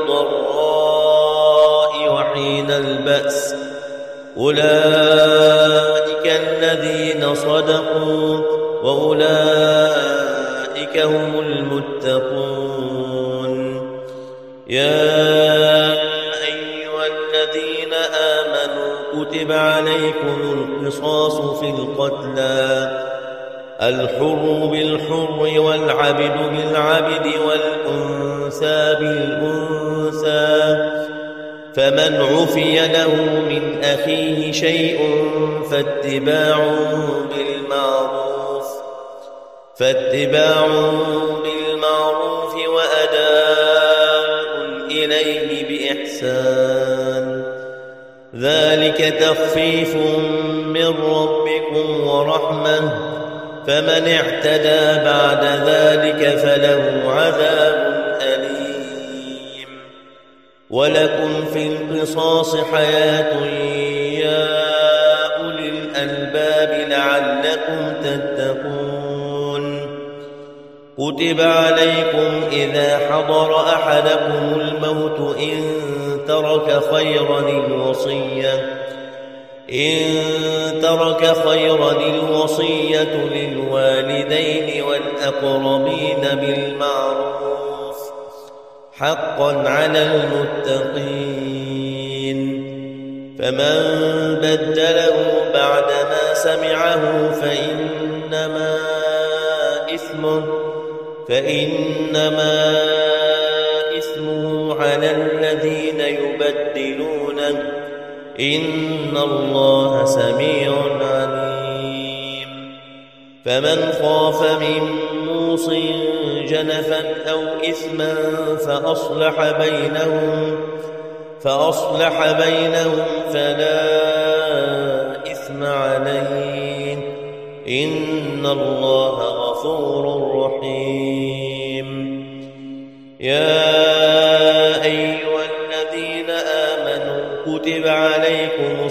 والضراء وحين البأس أولئك الذين صدقوا وأولئك هم المتقون يا أيها الذين آمنوا كتب عليكم القصاص في القتلى الحر بالحر والعبد بالعبد والأنثى بالأنثى فمن عفي له من أخيه شيء فاتباع بالمعروف وأداء إليه بإحسان ذلك تخفيف من ربكم ورحمة فمن اعتدى بعد ذلك فله عذاب أليم. ولكم في القصاص حياة يا أولي الألباب لعلكم تتقون. كتب عليكم إذا حضر أحدكم الموت إن ترك خيرا الوصية للوالدين والأقربين بالمعروف حقا على المتقين. فمن بدله بعدما سمعه فإنما إثمه على الذين يبدلونه إن الله سميع عليم. فمن خاف من موص جنفا أو إثما فأصلح بينهم فلا إثم عليه إن الله غفور رحيم. يا أيها الذين آمنوا كتب عليكم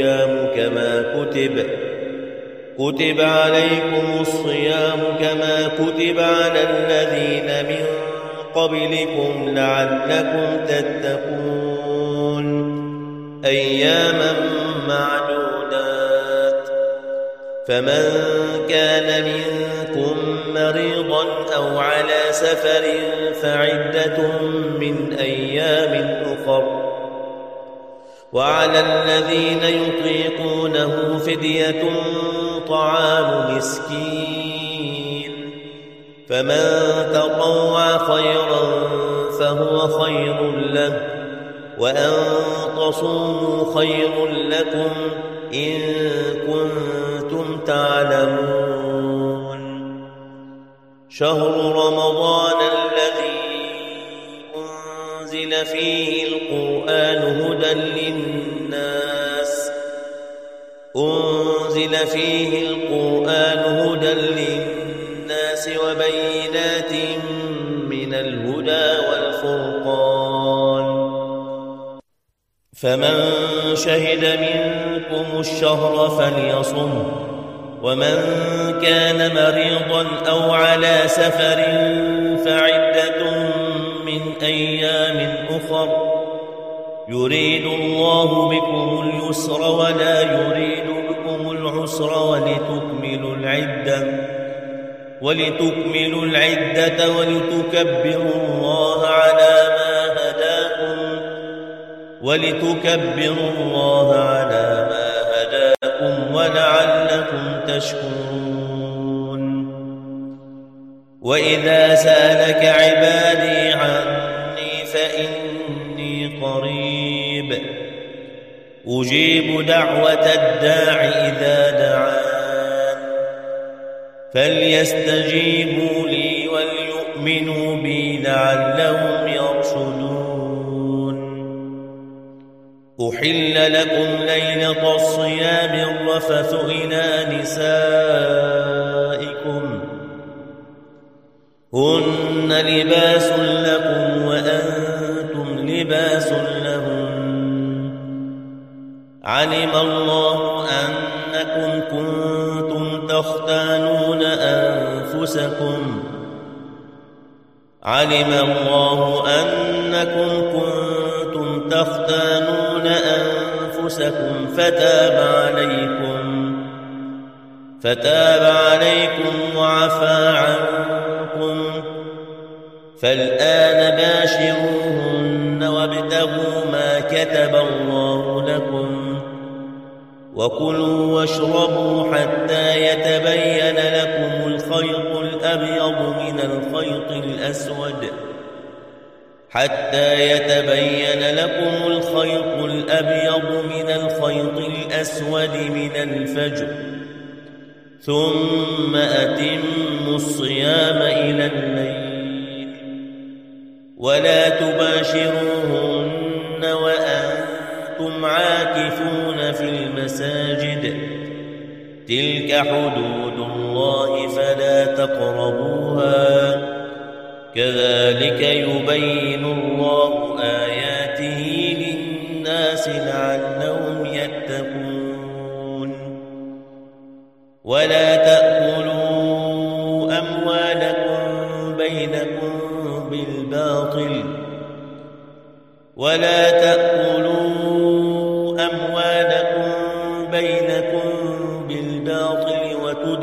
الصيام كما كتب على الذين من قبلكم لعلكم تتقون أياما معدودات. فمن كان منكم مريضا أو على سفر فعدة من أيام أخر. وعلى الذين يطيقونه فدية طعام مسكين. فمن تطوع خيرا فهو خير له وأن تصوموا خير لكم إن كنتم تعلمون. شهر رمضان الذي أنزل فيه القرآن هدى للناس وبينات من الهدى والفرقان. فمن شهد منكم الشهر فليصم. ومن كان مريضا أو على سفر فعدة من أيام أخر. يريد الله بكم اليسر ولا يريد بكم العسر ولتكملوا العدة ولتكبروا الله على ما هداكم ولعلكم تشكرون. وإذا سألك عبادي عني فإني قريب أجيب دعوة الداع إذا دعان فليستجيبوا لي وليؤمنوا بي لعلهم يرشدون. أحل لكم ليلة الصيام الرفث إلى نسائكم هن لباس لكم وأنتم لباس لهن. علم الله أنكم كنتم تختانون أنفسكم فتاب عليكم وعفى عنكم. فالآن باشروهن وابتغوا ما كتب الله لكم وكلوا واشربوا حتى يتبين لكم الخيط الأبيض من الخيط الأسود من الفجر ثم أتموا الصيام إلى الليل ولا تباشروهن وأنتم عاكفون في المساجد تلك حدود الله فلا تقربوها كذلك يبين الله آياته للناس لعلهم يتقون ولا تأكلوا أموالكم بينكم بالباطل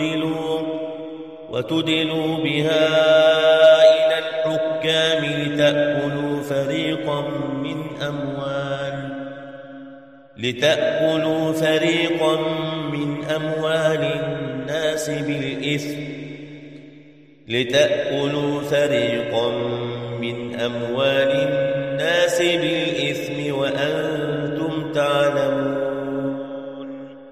وتدلوا بها إلى الحكام لتأكلوا فريقا من أموال الناس بالإثم وأنتم تعلمون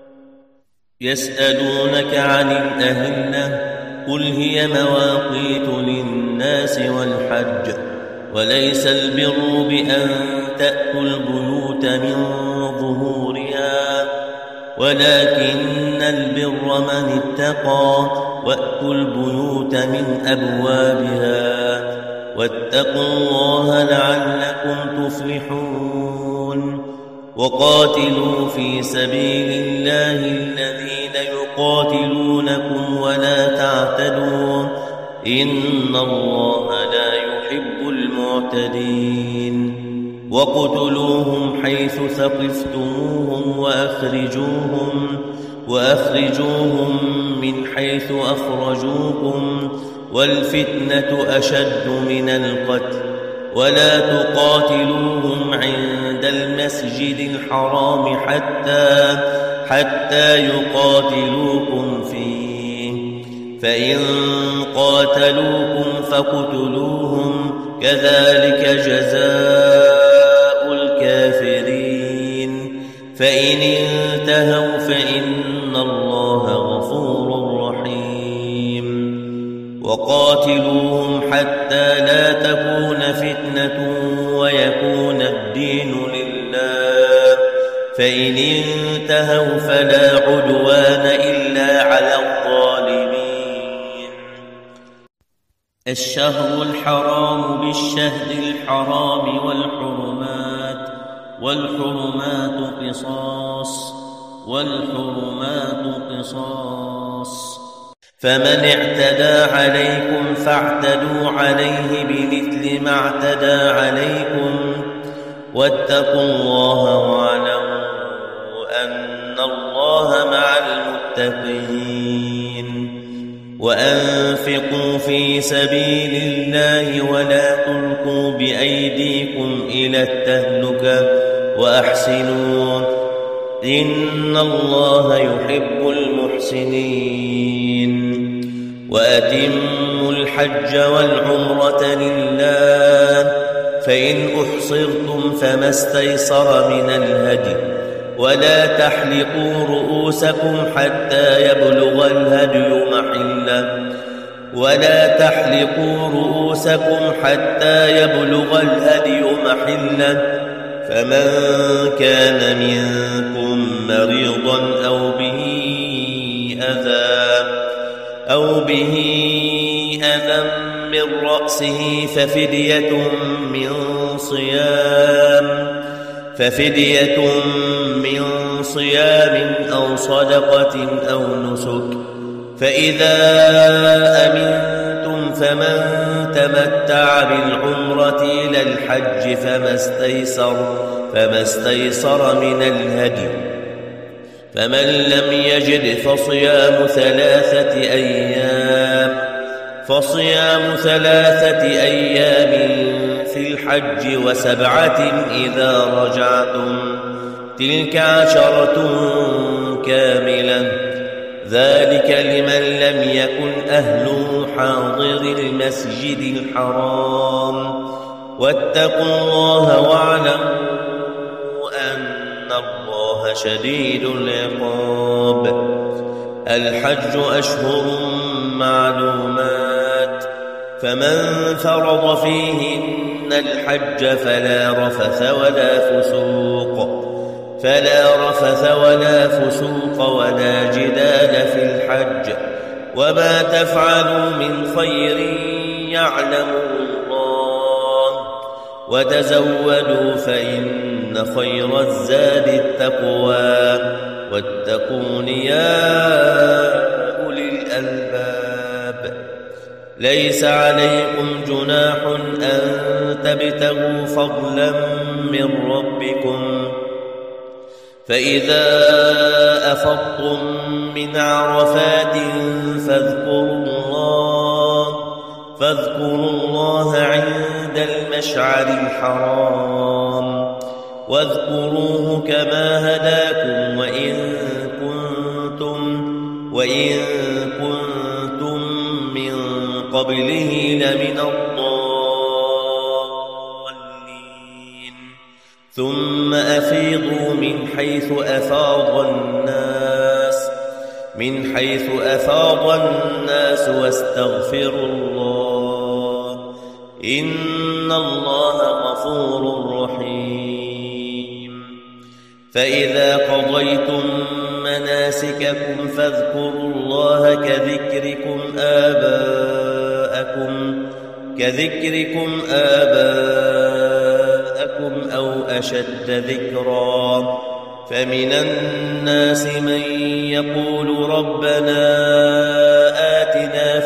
يسألونك عن الأهلة قل هي مواقيت للناس والحج وليس البر بأن تأتوا البيوت من ظهورها ولكن البر من اتقى وأتوا البيوت من أبوابها واتقوا الله لعلكم تفلحون وقاتلوا في سبيل الله الذين يقاتلونكم ولا تعتدوا إن الله لا يحب المعتدين وقتلوهم حيث ثقفتموهم وأخرجوهم من حيث أخرجوكم والفتنة أشد من القتل ولا تقاتلوهم عند المسجد الحرام حتى يقاتلوكم فيه فإن قاتلوكم فاقتلوهم كذلك جزاء الكافرين فإن انتهوا فإن الله غفور رحيم وقاتلوهم حتى لا تكون فتنة ويكون الدين لله فإن انتهوا فلا عدوان إلا على الظالمين الشهر الحرام بالشهر الحرام والحرمات قصاص فمن اعتدى عليكم فاعتدوا عليه بمثل ما اعتدى عليكم واتقوا الله واعلموا أن الله مع المتقين وأنفقوا في سبيل الله ولا تلقوا بأيديكم إلى التهلكة وأحسنوا إن الله يحب المحسنين وأتموا الحج والعمرة لله فإن أحصرتم فما استيسر من الهدي ولا تحلقوا رؤوسكم حتى يبلغ الهدي محله فمن كان منكم مريضا أو به أذى من رأسه ففدية من صيام أو صدقة أو نسك فإذا أمنتم فمن تمتع بالعمرة إلى الحج فما استيسر من الهدي فمن لم يجد فصيام 3 أيام في الحج و7 إذا رجعتم تلك 10 كاملة ذلك لمن لم يكن أهله حاضر المسجد الحرام واتقوا الله واعلموا أن الله شديد العقاب الحج أشهر معلومات فمن فرض فيهن الحج فلا رفث ولا فسوق فلا رفث ولا فسوق ولا جدال في الحج وما تفعلوا من خير يعلمه الله وتزودوا فإن خير الزاد التقوى واتقون يا أولي الألباب ليس عليكم جناح أن تبتغوا فضلا من ربكم فإذا أفضتم من عرفات فاذكروا الله عند المشعر الحرام واذكروه كما هداكم وإن كنتم من قبله لمن الضالين ثم أفيضوا من حيث أفاض الناس واستغفروا الله إن الله غفور رحيم فإذا قضيتم مناسككم فاذكروا الله كذكركم آباءكم أو أشد ذكرا فمن الناس من يقول ربنا آتنا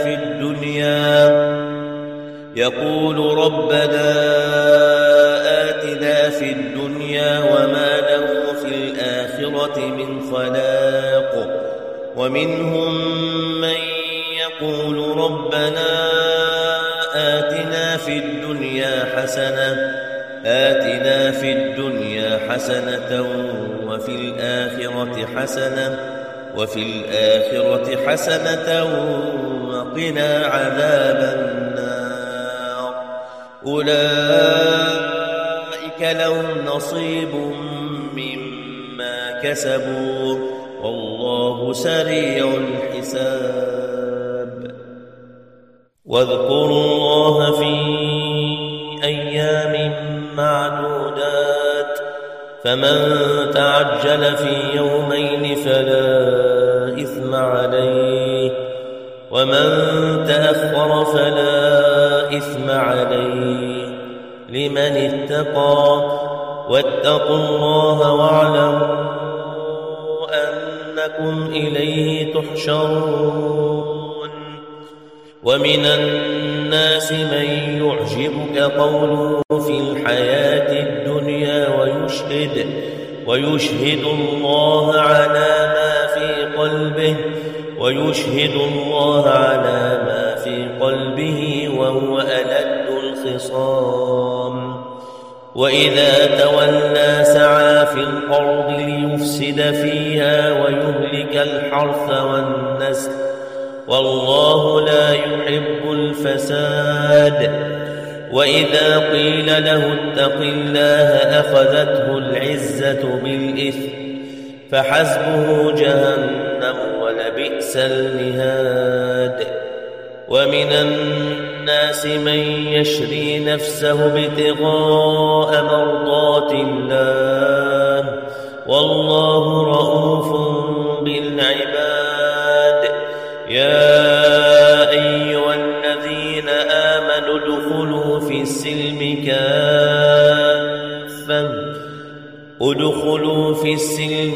في الدنيا وما له في الآخرة من خلاق ومنهم من يقول ربنا آتنا في الدنيا حسنة وفي الآخرة حسنة وقنا عذاب النار أولئك لهم نصيب مما كسبوا والله سريع الحساب واذكروا الله في أيام معدودات فمن تعجل في يومين فلا إثم عليه ومن تأخر فلا إثم عليه لمن اتقى واتقوا الله واعلموا أنكم إليه تحشرون ومن الناس من يعجبك قوله في الحياة الدنيا ويشهد الله على ما في قلبه وهو ألد الخصام وإذا تولى سعى في الأرض ليفسد فيها ويهلك الحرث والنسل والله لا يحب الفساد وإذا قيل له اتق الله أخذته العزة بالإثم فحسبه جهنم ولبئس المهاد ومن الناس من يشري نفسه ابتغاء مرضات الله والله رؤوف بالعباد يا أيها الذين آمنوا ادخلوا في السلم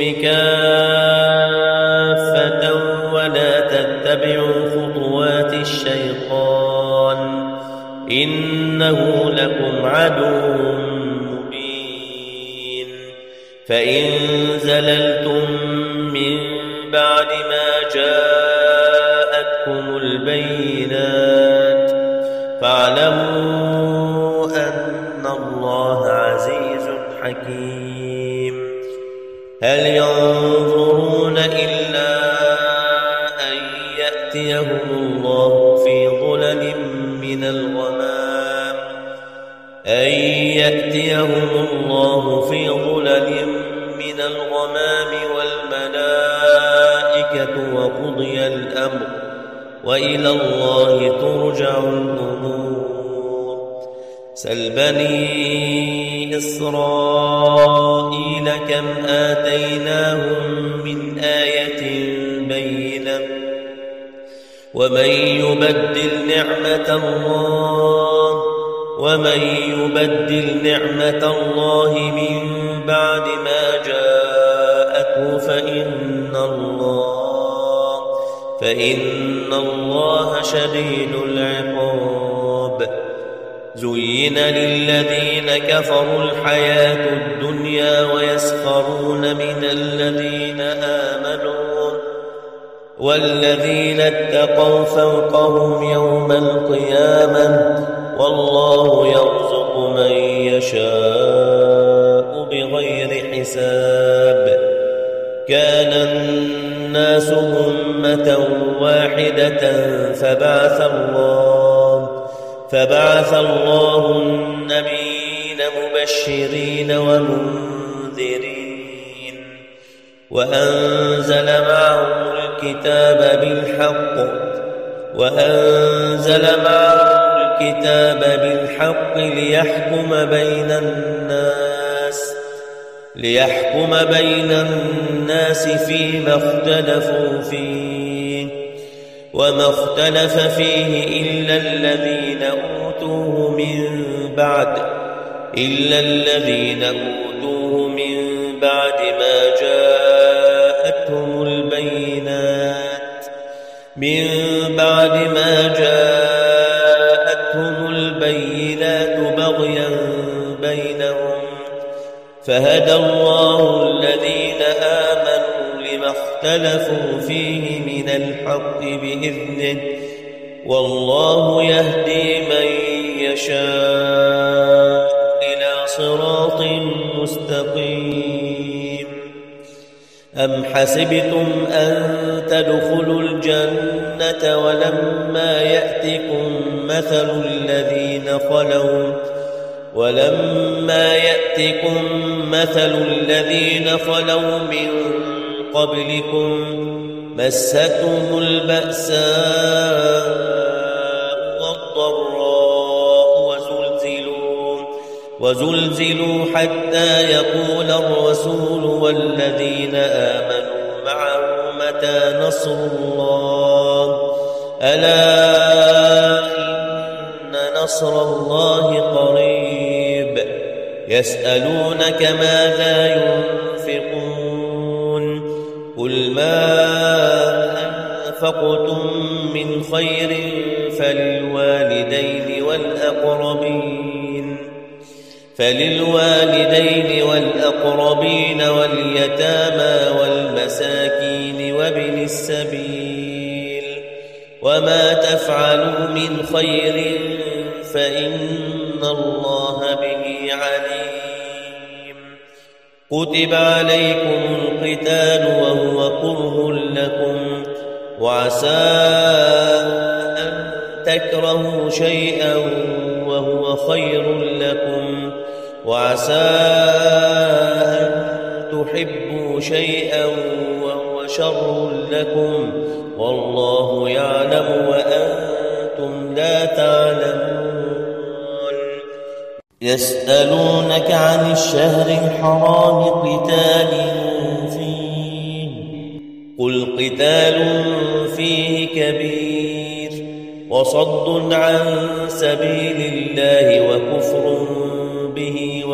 كافة ولا تتبعوا خطوات الشيطان إنه لكم عدو مبين فإن زللتم من بعد ما جاءتكم البينات فاعلموا أن الله عزيز حكيم هل ينظرون إلا أن يأتيهم الله في ظلل من الغمام والملائكة وقضي سل بني إسرائيل كم آتيناهم من آية بينة ومن يبدل نعمة الله من بعد ما جاءته فإن الله شديد العقاب زين للذين كفروا الحياة الدنيا ويسخرون من الذين آمنوا والذين اتقوا فوقهم يوم القيامة والله يرزق من يشاء بغير حساب كان الناس أمة واحدة فبعث الله النبيين مبشرين ومنذرين وأنزل معهم الكتاب بالحق ليحكم بين الناس فيما اختلفوا فيه وما اختلف فيه إلا الذين أوتوه من بعد ما جاءتهم البينات بغيا بينهم فهدى الله الذين آمنوا لما اختلفوا فيه من الحق بإذنه والله يهدي من يشاء إلى صراط مستقيم أم حسبتم أن تدخلوا الجنة ولما يأتكم مثل الذين خلوا من قبلكم مستهم البأساء والضراء وزلزلوا حتى يقول الرسول والذين آمنوا معه متى نصر الله ألا إن نصر الله قريب يسألونك ماذا ينفقون قل ما أنفقتم من خير فللوالدين والأقربين واليتامى والمساكين وابن السبيل وما تفعلوا من خير فإن الله به عليم كتب عليكم القتال وهو كره لكم وعسى أن تكرهوا شيئا وهو خير لكم وعسى أن تحبوا شيئا وهو شر لكم والله يعلم وأنتم لا تعلمون يسألونك عن الشهر الحرام قتال فيه قل قتال فيه كبير وصد عن سبيل الله وكفر به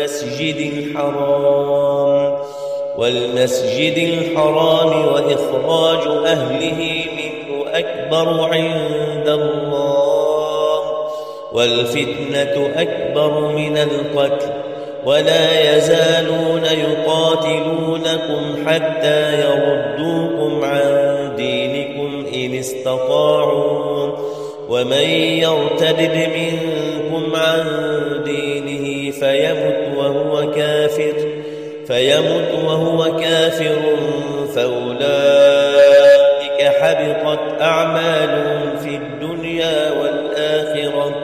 والمسجد الحرام وإخراج أهله منه أكبر عند الله والفتنة أكبر من القتل ولا يزالون يقاتلونكم حتى يردوكم عن دينكم إن استطاعوا ومن يرتد منكم عن دينه فيمت وهو كافر فأولئك حبطت أعمالهم في الدنيا والآخرة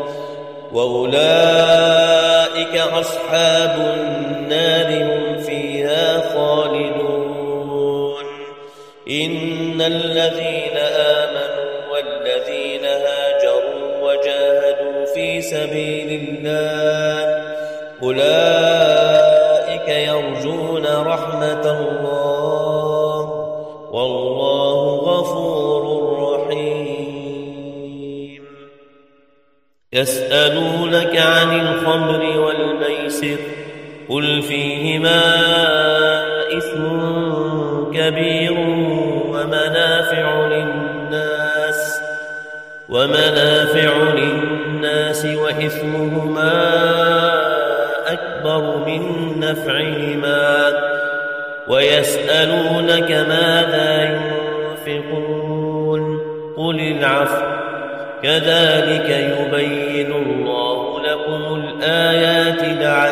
وأولئك أصحاب النار هم فيها خالدون إن الذين آمنوا والذين هاجروا وجاهدوا في سبيل الله أولئك يرجون رحمة الله والله غفور رحيم. يسألونك عن الخمر والميسر قل فيهما إثم كبير ومنافع للناس وإثمهما أكبر من نفعهما ويسألونك ماذا ينفقون قل العفو كذلك يبين الله لكم الآيات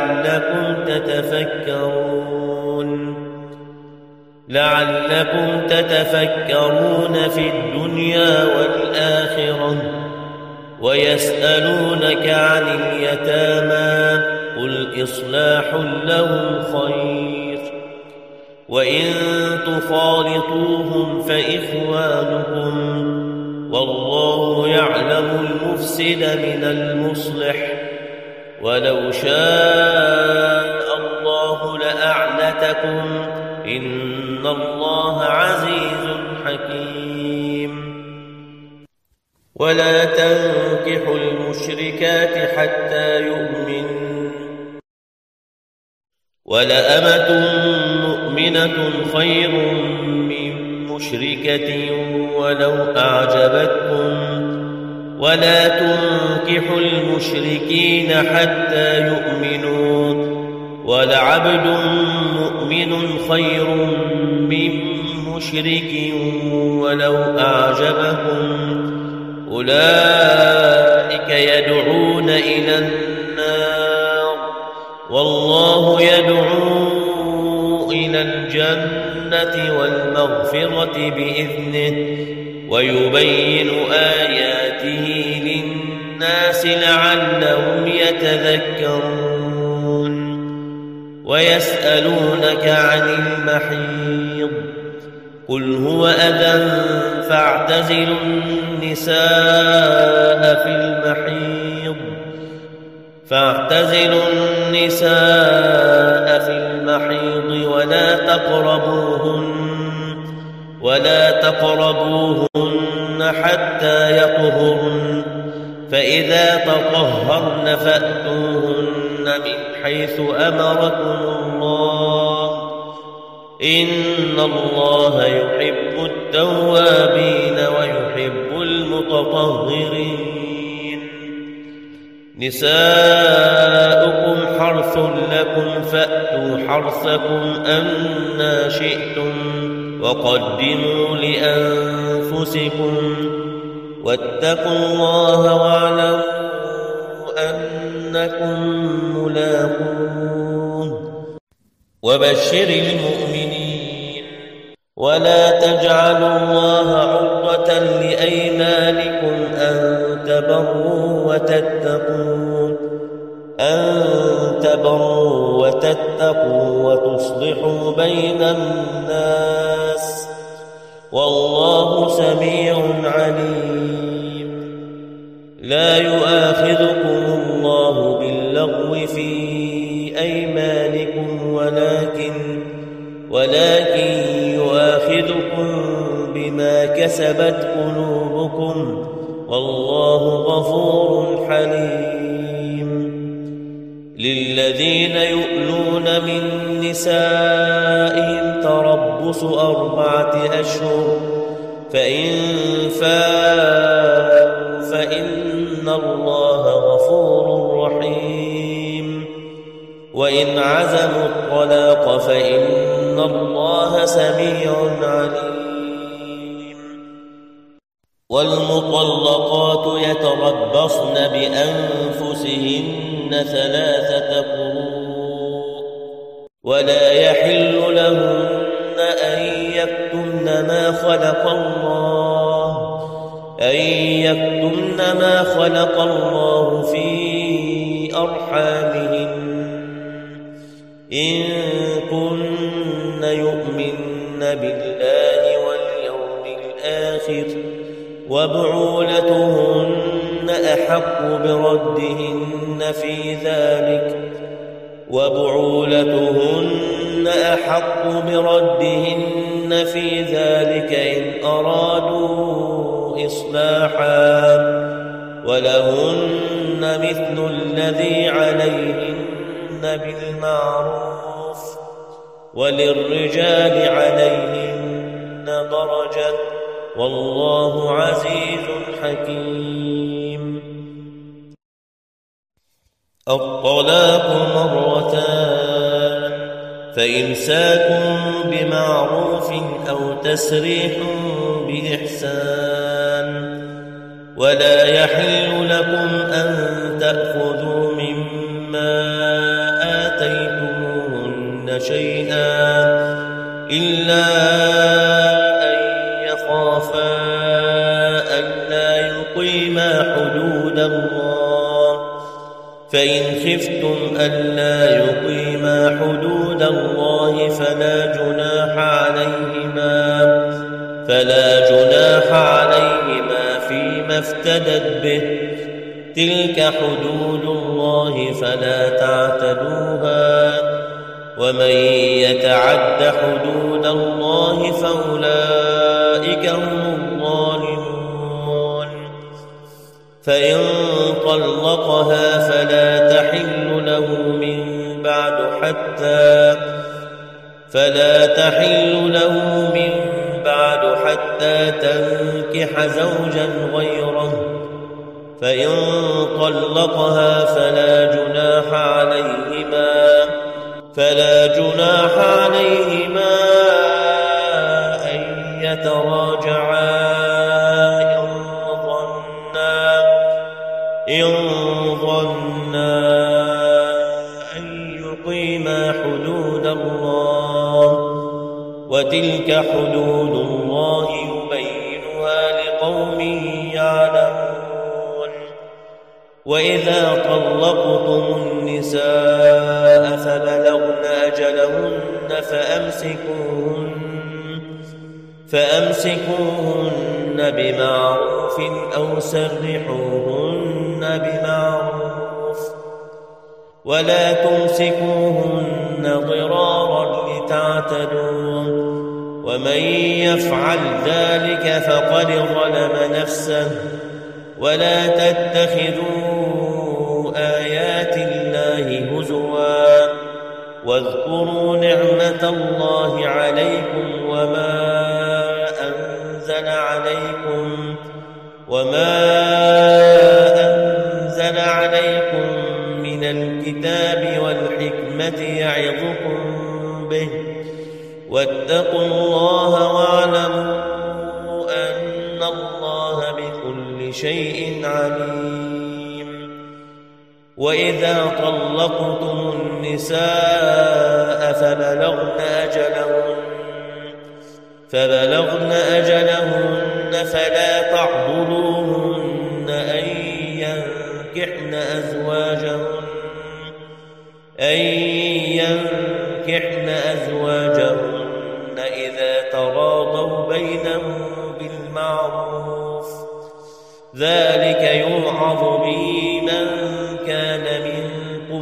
لعلكم تتفكرون في الدنيا والآخرة. ويسألونك عن اليتامى قل إصلاح لهم خير وإن تخالطوهم فإخوانكم والله يعلم المفسد من المصلح ولو شاء الله لأعنتكم إن الله عزيز حكيم. ولا تنكحوا المشركات حتى يؤمنوا ولأمة مؤمنة خير من مشركة ولو أعجبتكم ولا تنكحوا المشركين حتى يؤمنوا ولعبد مؤمن خير من مشرك ولو أعجبكم أولئك يدعون إلى النار والله يدعو إلى الجنة والمغفرة بإذنه ويبين آياته للناس لعلهم يتذكرون. ويسألونك عن المحيض قل هو أذى فاعتزلوا النساء في المحيض ولا تقربوهن حتى يطهرن فإذا تطهرن فأتوهن من حيث أمركم الله إن الله يحب التوابين ويحب المتطهرين. نساؤكم حرث لكم فأتوا حرثكم أنى شئتم وقدموا لأنفسكم واتقوا الله واعلموا أنكم ملاقوه. وبشر المؤمنين ولا تجعلوا الله عرضة لأيمانكم أن تبروا وتتقوا وتصلحوا بين الناس والله سميع عليم. لا يؤاخذكم الله باللغو في أيمانكم ولكن يؤاخذكم بما كسبت قلوبكم والله غفور حليم. للذين يؤلون من نسائهم تربص 4 أشهر فإن فاءوا فإن الله غفور رحيم. وإن عزموا الطلاق فإن الله سميع عليم. والمطلقات يتربصن بأنفسهن 3 قروء ولا يحل لهن أن يكتمن ما خلق الله في أرحامهن إن كن يؤمن بالله واليوم الآخر وبعولتهن أحق بردهن في ذلك وبعولتهن أحق بردهن في ذلك إن أرادوا إصلاحا ولهن مثل الذي عليهن بالمعروف وللرجال عليهن درجة والله عزيز حكيم. الطلاق مرتان فإمساك بمعروف أو تسريح بإحسان ولا يحل لكم أن تأخذوا مما آتيتموهن شيئا إلا أن يخافا ألا يقيما حدود الله فإن خفتم ألا يقيما حدود الله فلا جناح عليهما فيما افتدت به تلك حدود الله فلا تعتدوها ومن يتعد حدود الله فأولئك هم الظالمون. فإن طلقها فلا تحل له من بعد حتى تنكح زوجا غيره فإن طلقها فلا جناح عليهما أن يتراجعا إن ظنا أن يقيما حدود الله وتلك حدود الله يبينها لقوم يعلمون. وإذا طلقتم النساء فبلغن أجلهن فأمسكوهن بمعروف أو سرحوهن بمعروف ولا تمسكوهن ضرارا لتعتدوا ومن يفعل ذلك فقد ظلم نفسه ولا تتخذوا آيات الله هزوا واذكروا نعمة الله عليكم وما أنزل عليكم من الكتاب والحكمة يعظكم به واتقوا الله واعلموا أن الله بكل شيء عليم. وإذا طلقتم النساء فبلغن أجلهن فلا تعضلوهن أن ينكحن أزواجهن إذا تراضوا بينهم بالمعروف ذلك يوعظ به من كان منكم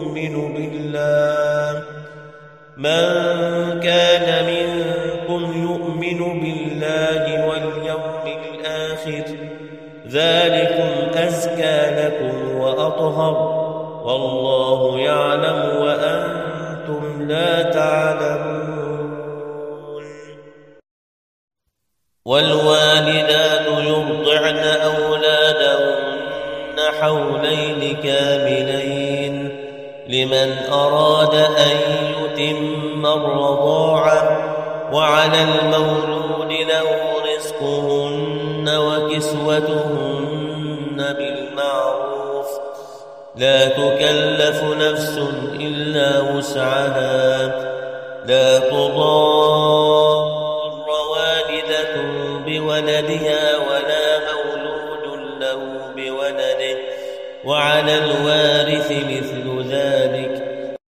يؤمن بالله واليوم الآخر ذلكم أزكى لكم وأطهر والله يعلم وأنتم لا تعلمون. والوالدات يرضعن أولادهن حولين كاملين لمن أراد أن يتم الرضاعة وعلى المولود له رزقهن وكسوتهن بالمعروف لا تكلف نفس إلا وسعها لا تضار والدة بولدها ولا مولود له بولده وعلى الوارث مثل ذلك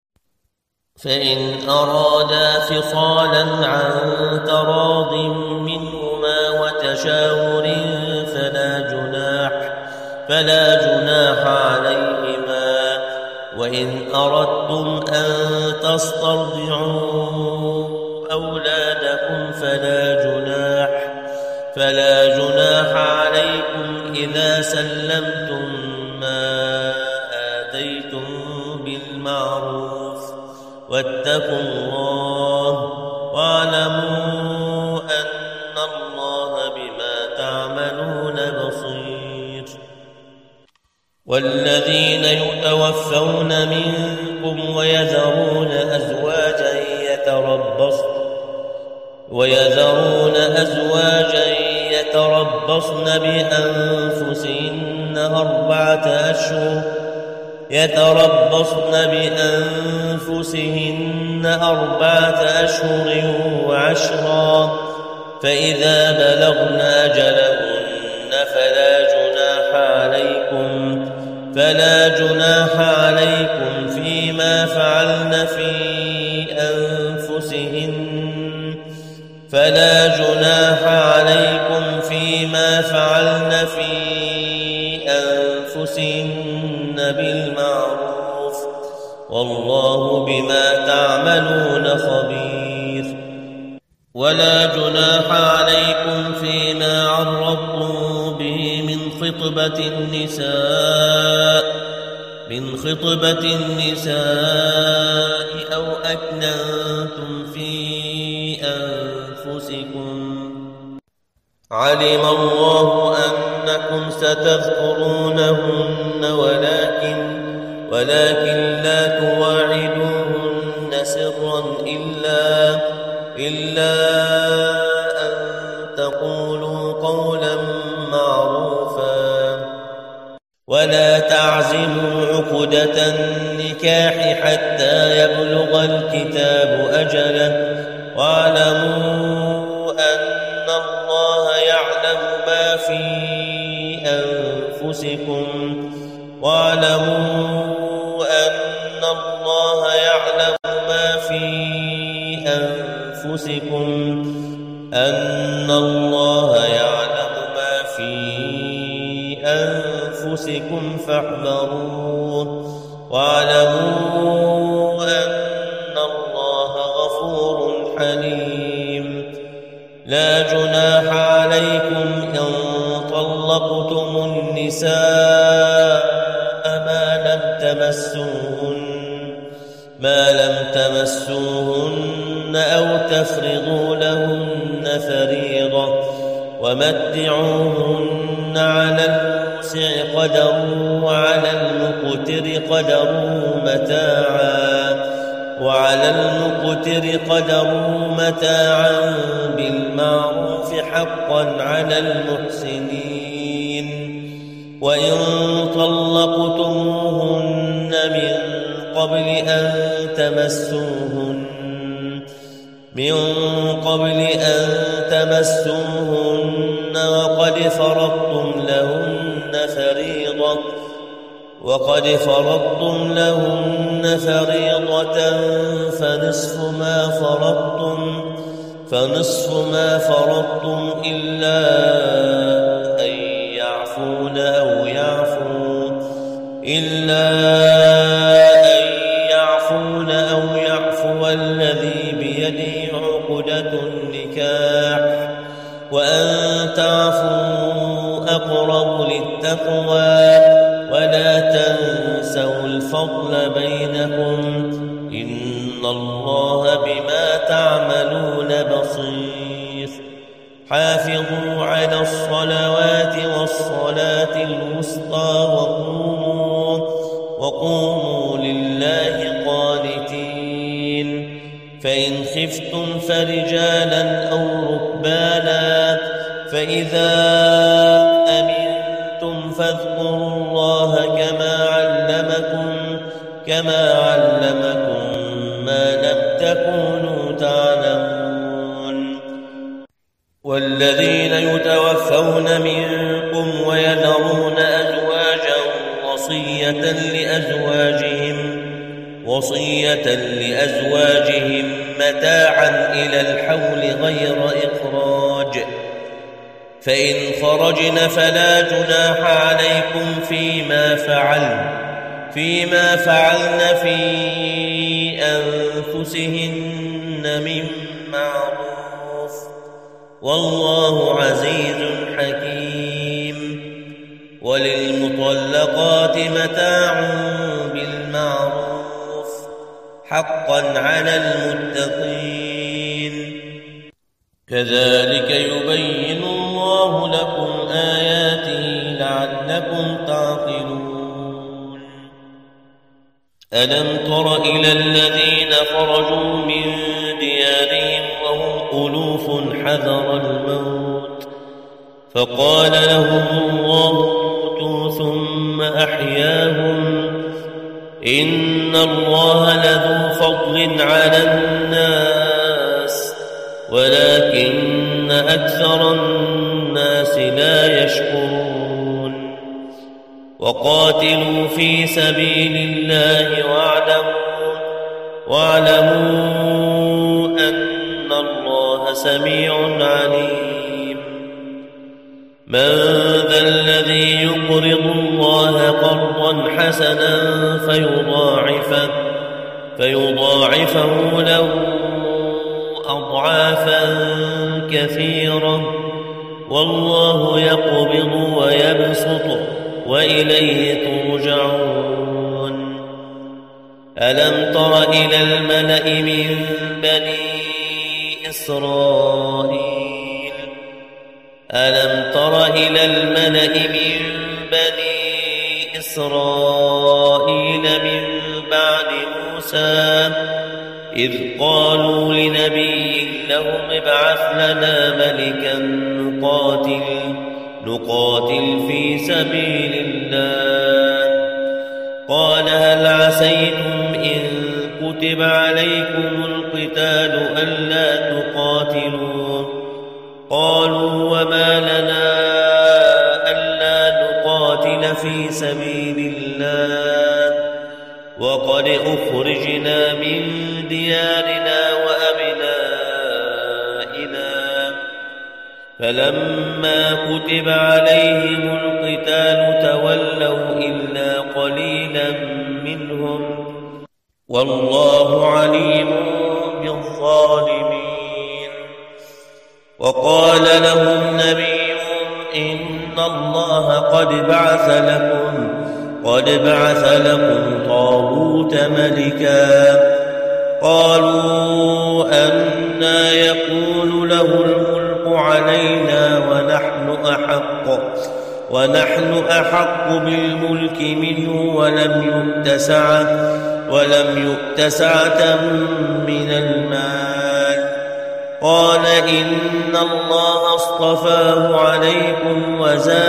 فإن أرادا فصالا عن تراض منهما وتشاور فلا جناح عليهما. وإن أردتم أن تسترضعوا أولادكم فلا جناح عليكم إذا سلمتم ما آتيتم بالمعروف. واتقوا الله واعلموا أن الله بما تعملون بصير. والذين يتوفون منكم ويذرون أزواجا يتربصن بأنفسهن أربعة أشهر وعشرا، فإذا بلغن أجلهن فلا جناح عليكم فيما فعلن في أنفسهن بالمعروف، والله بما تعملون خبير. ولا جناح عليكم فيما عرضتم به من خطبة النساء أو أكننتم في أنفسكم. علم الله أنكم ستذكرونهن ولكن لا تواعدوهن سرا إلا أن تقولوا قولا معروفا. ولا تعزموا عقدة النكاح حتى يبلغ الكتاب أجله، واعلموا أن الله يعلم ما في أنفسكم فاحذروه، واعلموا أن الله غفور حليم. لا جناح عليكم إن طلقتم النساء ما لم تمسوهن أو تفرضوا لهن فريضة، ومتعوهن على الموسع قدره وعلى المقتر قدره متاعا بالمعروف حقا على المحسنين. وإن طلقتموهن من قبل أن تمسوهن وقد فرضتم لهن فريضة فنصف ما فرضتم إلا أن يعفون أو يعفو الذي بيده عقدة النكاح، وأن تعفوا أقرب للتقوى، ولا تنسوا الفضل بينكم، إن الله بما تعملون بصير. حافظوا على الصلوات والصلاة الوسطى وقوموا لله قانتين. فإن خفتم فرجالا أو ركبانا فإذا أمنتم فاذكروا الله كما علمكم ما لم تكونوا تعلمون. والذين يتوفون منكم ويذرون أزواجا وصية لأزواجهم متاعا إلى الحول غير إخراج، فإن خرجن فلا جناح عليكم فيما فعلن في أنفسهن من معروف، والله عزيز حكيم. وللمطلقات متاع بالمعروف حقا على المتقين. كذلك يبين الله لكم آياته لعلكم تعقلون. ألم تر إلى الذين خرجوا من ديارهم وهم ألوف حذر الموت فقال لهم الله موتوا ثم أحياهم إن الله لذو فضل على الناس ولكن أكثر الناس لا يشكرون. وقاتلوا في سبيل الله واعلموا أن الله سميع عليم. من ذا الذي يقرض الله قرضا حسنا فيضاعفه له أضعافا كثيرة والله يقبض ويبسط وإليه ترجعون. ألم تر إلى الملأ من بني إسرائيل من بعد موسى إذ قالوا لنبي لهم ابعث لنا ملكا نقاتل في سبيل الله. قال هل عسيتم إن كتب عليكم القتال ألا تقاتلوا؟ قالوا وما لنا ألا نقاتل في سبيل الله وقد أخرجنا من ديارنا وأبنائنا. فلما كتب عليهم القتال تولوا إلا قليلا منهم والله عليم بالظالمين. وقال لهم نبيهم إن الله قد بعث لكم طالوت ملكا. قالوا أنى يكون له الملك علينا ونحن أحق بالملك منه ولم يؤت سعة من المال. قال إن الله اصطفاه عليكم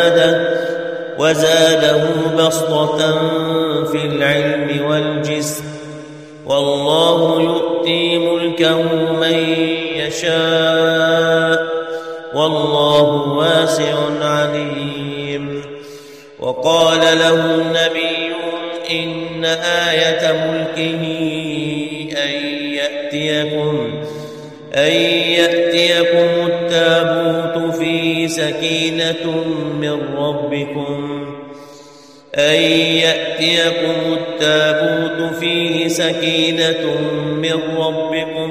وزاده بسطة في العلم والجسم والله يؤتي ملكه من يشاء والله واسع عليم. وقال له النبي إن آية ملكه أن يأتيكم التابوت فيه سكينة من ربكم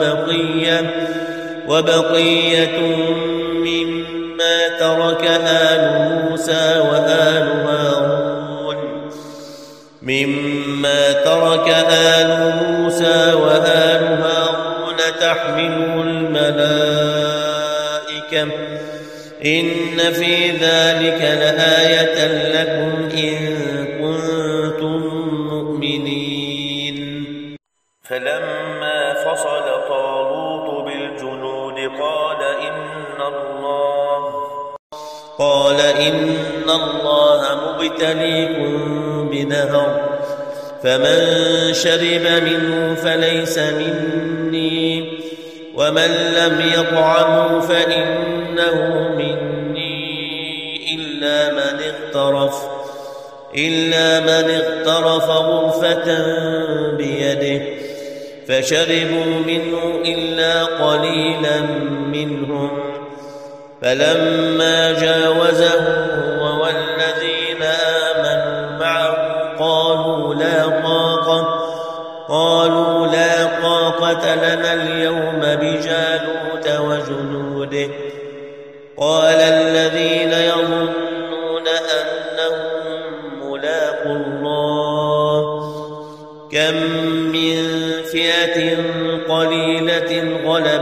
وبقية مما ترك آل موسى وآل هارون تحمله الملائكة إن في ذلك لآية لكم إن كنتم مؤمنين. فلما فصل طالوت بالجنود قال إن الله مبتليكم بنهر فمن شرب منه فليس مني ومن لم يطعمه فإنه مني إلا من اغترف غرفة بيده فشربوا منه إلا قليلا منهم فلما جاوزه هو والذين آمنوا معه قالوا لا طاقة لنا اليوم بجالوت وجنوده. قال الذين يظنون أنهم ملاقو الله كم من فئة قليلة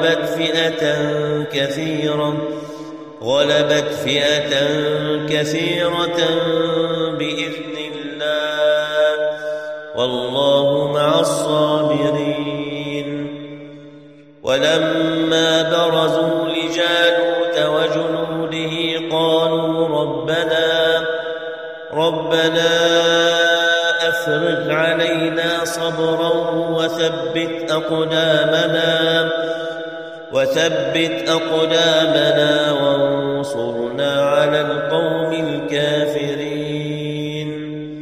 غلبت فئة كثيرة بإذن الله والله مع الصابرين. ولما برزوا لجالوت وجنوده قالوا ربنا أفرغ علينا صبرا وثبت أقدامنا وانصرنا على القوم الكافرين.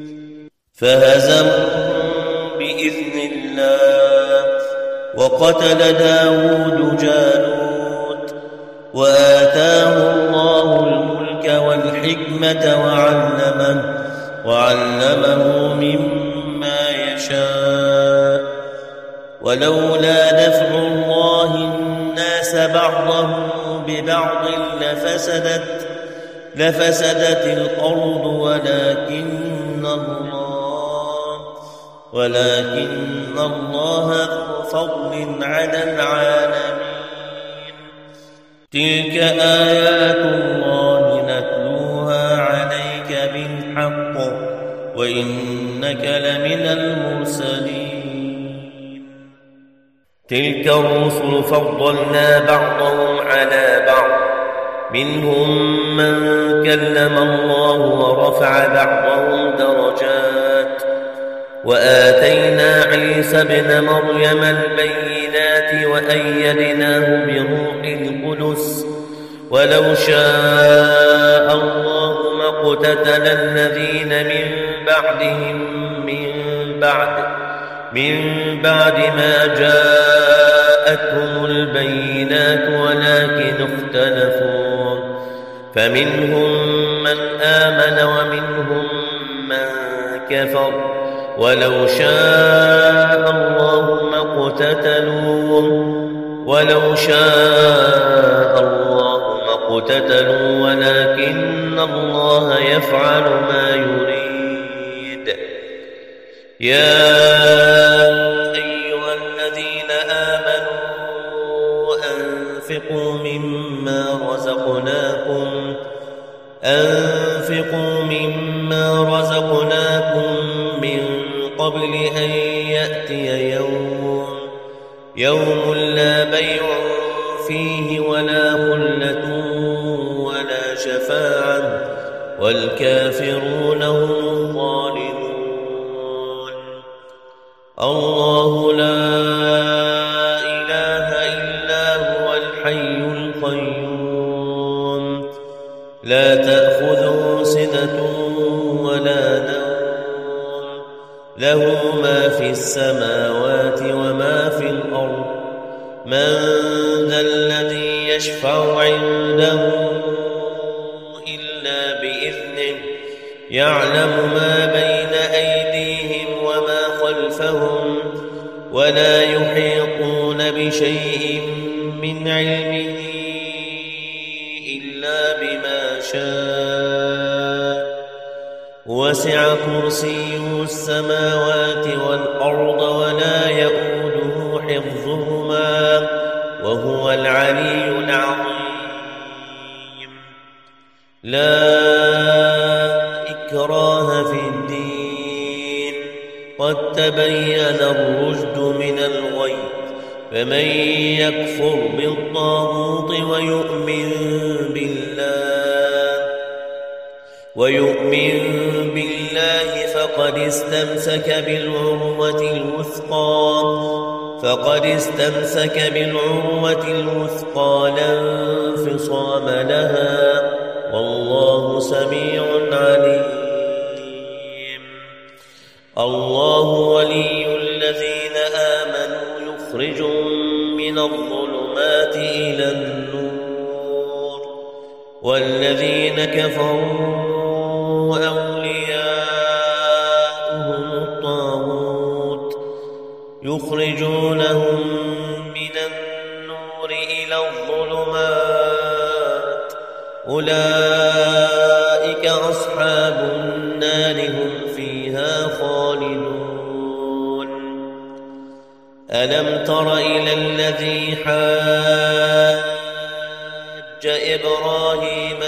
فهزمهم بإذن الله وقتل داود جالوت وآتاه الله الملك والحكمة وعلمه مما يشاء. ولولا دفع الله الناس بعضهم ببعض لفسدت الأرض ولكن الله ذو فضل على العالمين. تلك آيات الله نتلوها عليك بالحق وإنك لمن المرسلين. تلك الرسل فضلنا بعضهم على بعض منهم من كلم الله ورفع بعضهم درجات وآتينا عيسى ابن مريم البينات وأيدناه بروح القدس. ولو شاء الله ما اقتتل الذين من بعد ما جاءتهم البينات ولكن اختلفوا فمنهم من آمن ومنهم من كفر. ولو شاء الله ما اقتتلوا ولكن الله يفعل ما يريد. يا أيها الذين آمنوا أنفقوا مما رزقناكم من قبل أن يأتي يوم لا بيع فيه ولا خلة ولا شفاعة والكافرون هم الظالمون. الله لا إله إلا هو الحي القيوم لا تأخذه سنة ولا نوم له ما في السماوات وما في الأرض. من ذا الذي يشفع عنده إلا بإذنه يعلم ما بين أيديهم وما خلفهم ولا يحيطون بشيء من علمه إلا بما شاء. وسع كرسيه السماوات والأرض ولا يؤوده حفظهما وهو العلي العظيم. لا إكراه في الدين قد تبين الرشد من الغي. فمن يكفر بالطاغوت ويؤمن بالله فقد استمسك بالعروة الوثقى لا انفصام لها والله سميع عليم. الله ولي الذين آمنوا يخرجهم من الظلمات إلى النور والذين كفروا أولياؤهم الطاغوت يخرجونهم من النور إلى الظلمات أولئك أصحاب النار هم فيها خالدون ألم تر إلى الذي حاج إبراهيم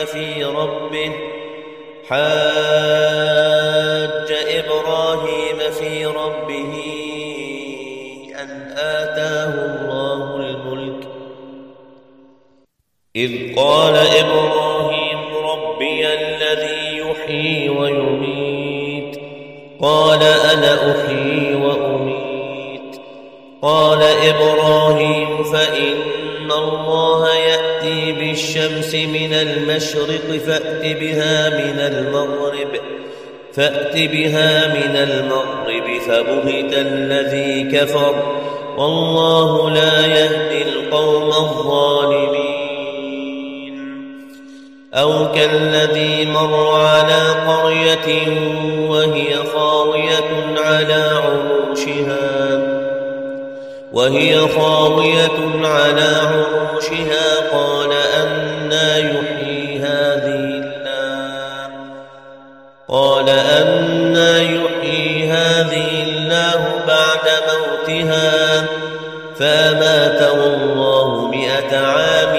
في ربه أن آتاه الله الملك إذ قال إبراهيم ربي الذي يحيي ويميت قال أنا أحيي وأميت قال إبراهيم فإن الله يأتي بالشمس من المشرق فأت بها من المغرب فبهت الذي كفر والله لا يهدي القوم الظالمين أو كالذي مر على قرية وهي خاوية على عروشها قال أنى يحيي هذه الله بعد موتها فأماته الله 100 عام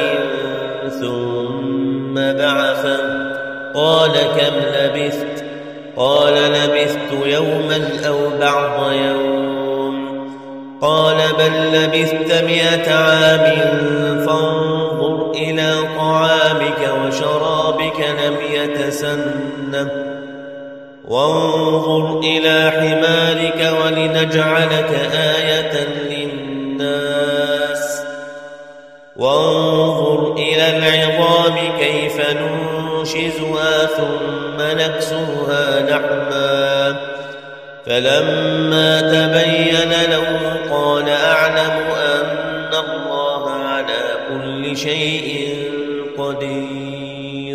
ثم بعثه قال كم لبثت قال لبثت يوما أو بعض يوم قال بل لبثت 100 عام فانظر إلى طعامك وشرابك لم يتسنه وانظر إلى حمارك ولنجعلك آية للناس وانظر إلى العظام كيف ننشزها ثم نكسوها لحما فلما تبين له قال أعلم أن الله على كل شيء قدير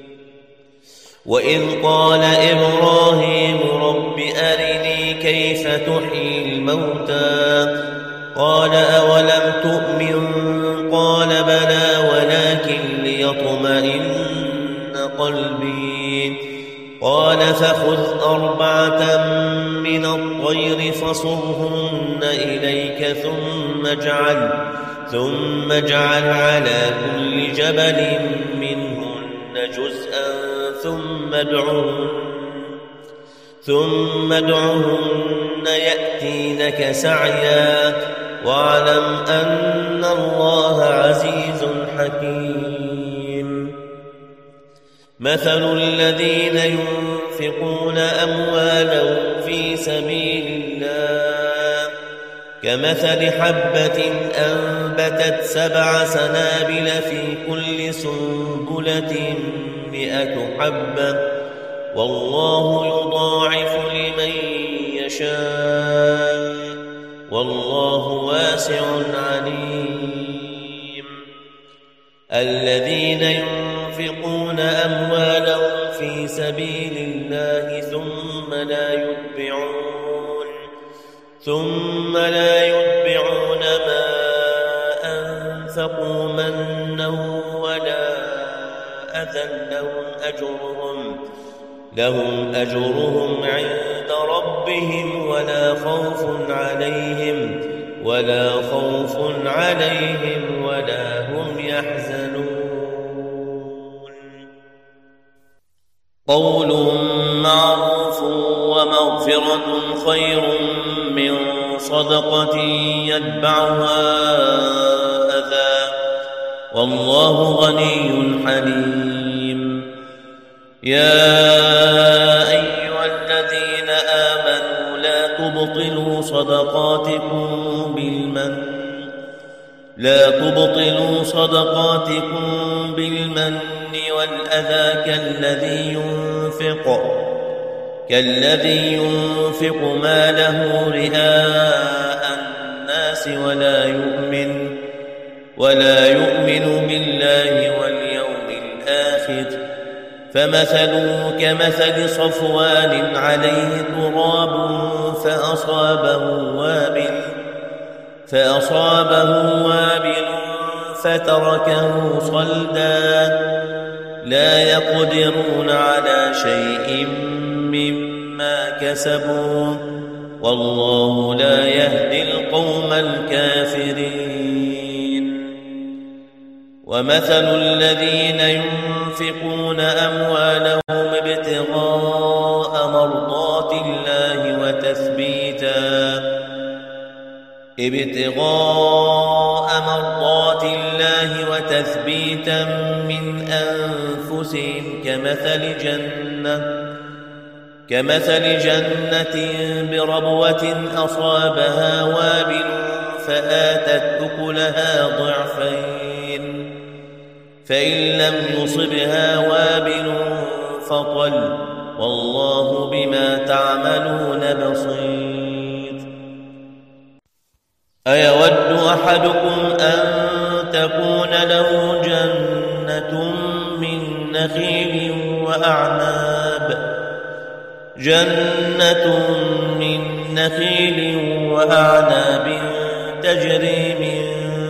وإذ قال إبراهيم رب أرني كيف تحيي الموتى قال أولم تؤمن قال بلى ولكن ليطمئن قلبي قال فخذ 4 من الطير فصرهن إليك ثم اجعل على كل جبل منهن جزءا ثم ادعهن يأتينك سعيا واعلم أن الله عزيز حكيم مثل الذين ينفقون أموالهم في سبيل الله كمثل حبة أنبتت 7 سنابل في كل سنبلة 100 حبة والله يضاعف لمن يشاء والله واسع عليم الذين ينفقون أموالهم في سبيل الله ثم لا يتبعون ما أنفقوا منا ولا أذى لهم أجرهم عند ربهم ولا خوف عليهم ولا هم يحزنون قول معروف ومغفرة خير من صدقة يتبعها أذى والله غني حليم يا أيها الذين آمنوا لا تبطلوا صدقاتكم بالمن والأذى كالذي ينفق ماله رئاء الناس ولا يؤمن بالله واليوم الآخر فمثله كمثل صفوان عليه تراب فأصابه وابل فتركه صلدا لا يقدرون على شيء مما كسبوا والله لا يهدي القوم الكافرين ومثل الذين ينفقون أموالهم ابتغاء مرضات الله وتثبيتا من أنفسهم كمثل جنة بربوة أصابها وابل فآتت أكلها ضعفين فإن لم يصبها وابل فطل والله بما تعملون بصير أيود أحدكم أن تكون له جنة من نخيل وأعناب تجري من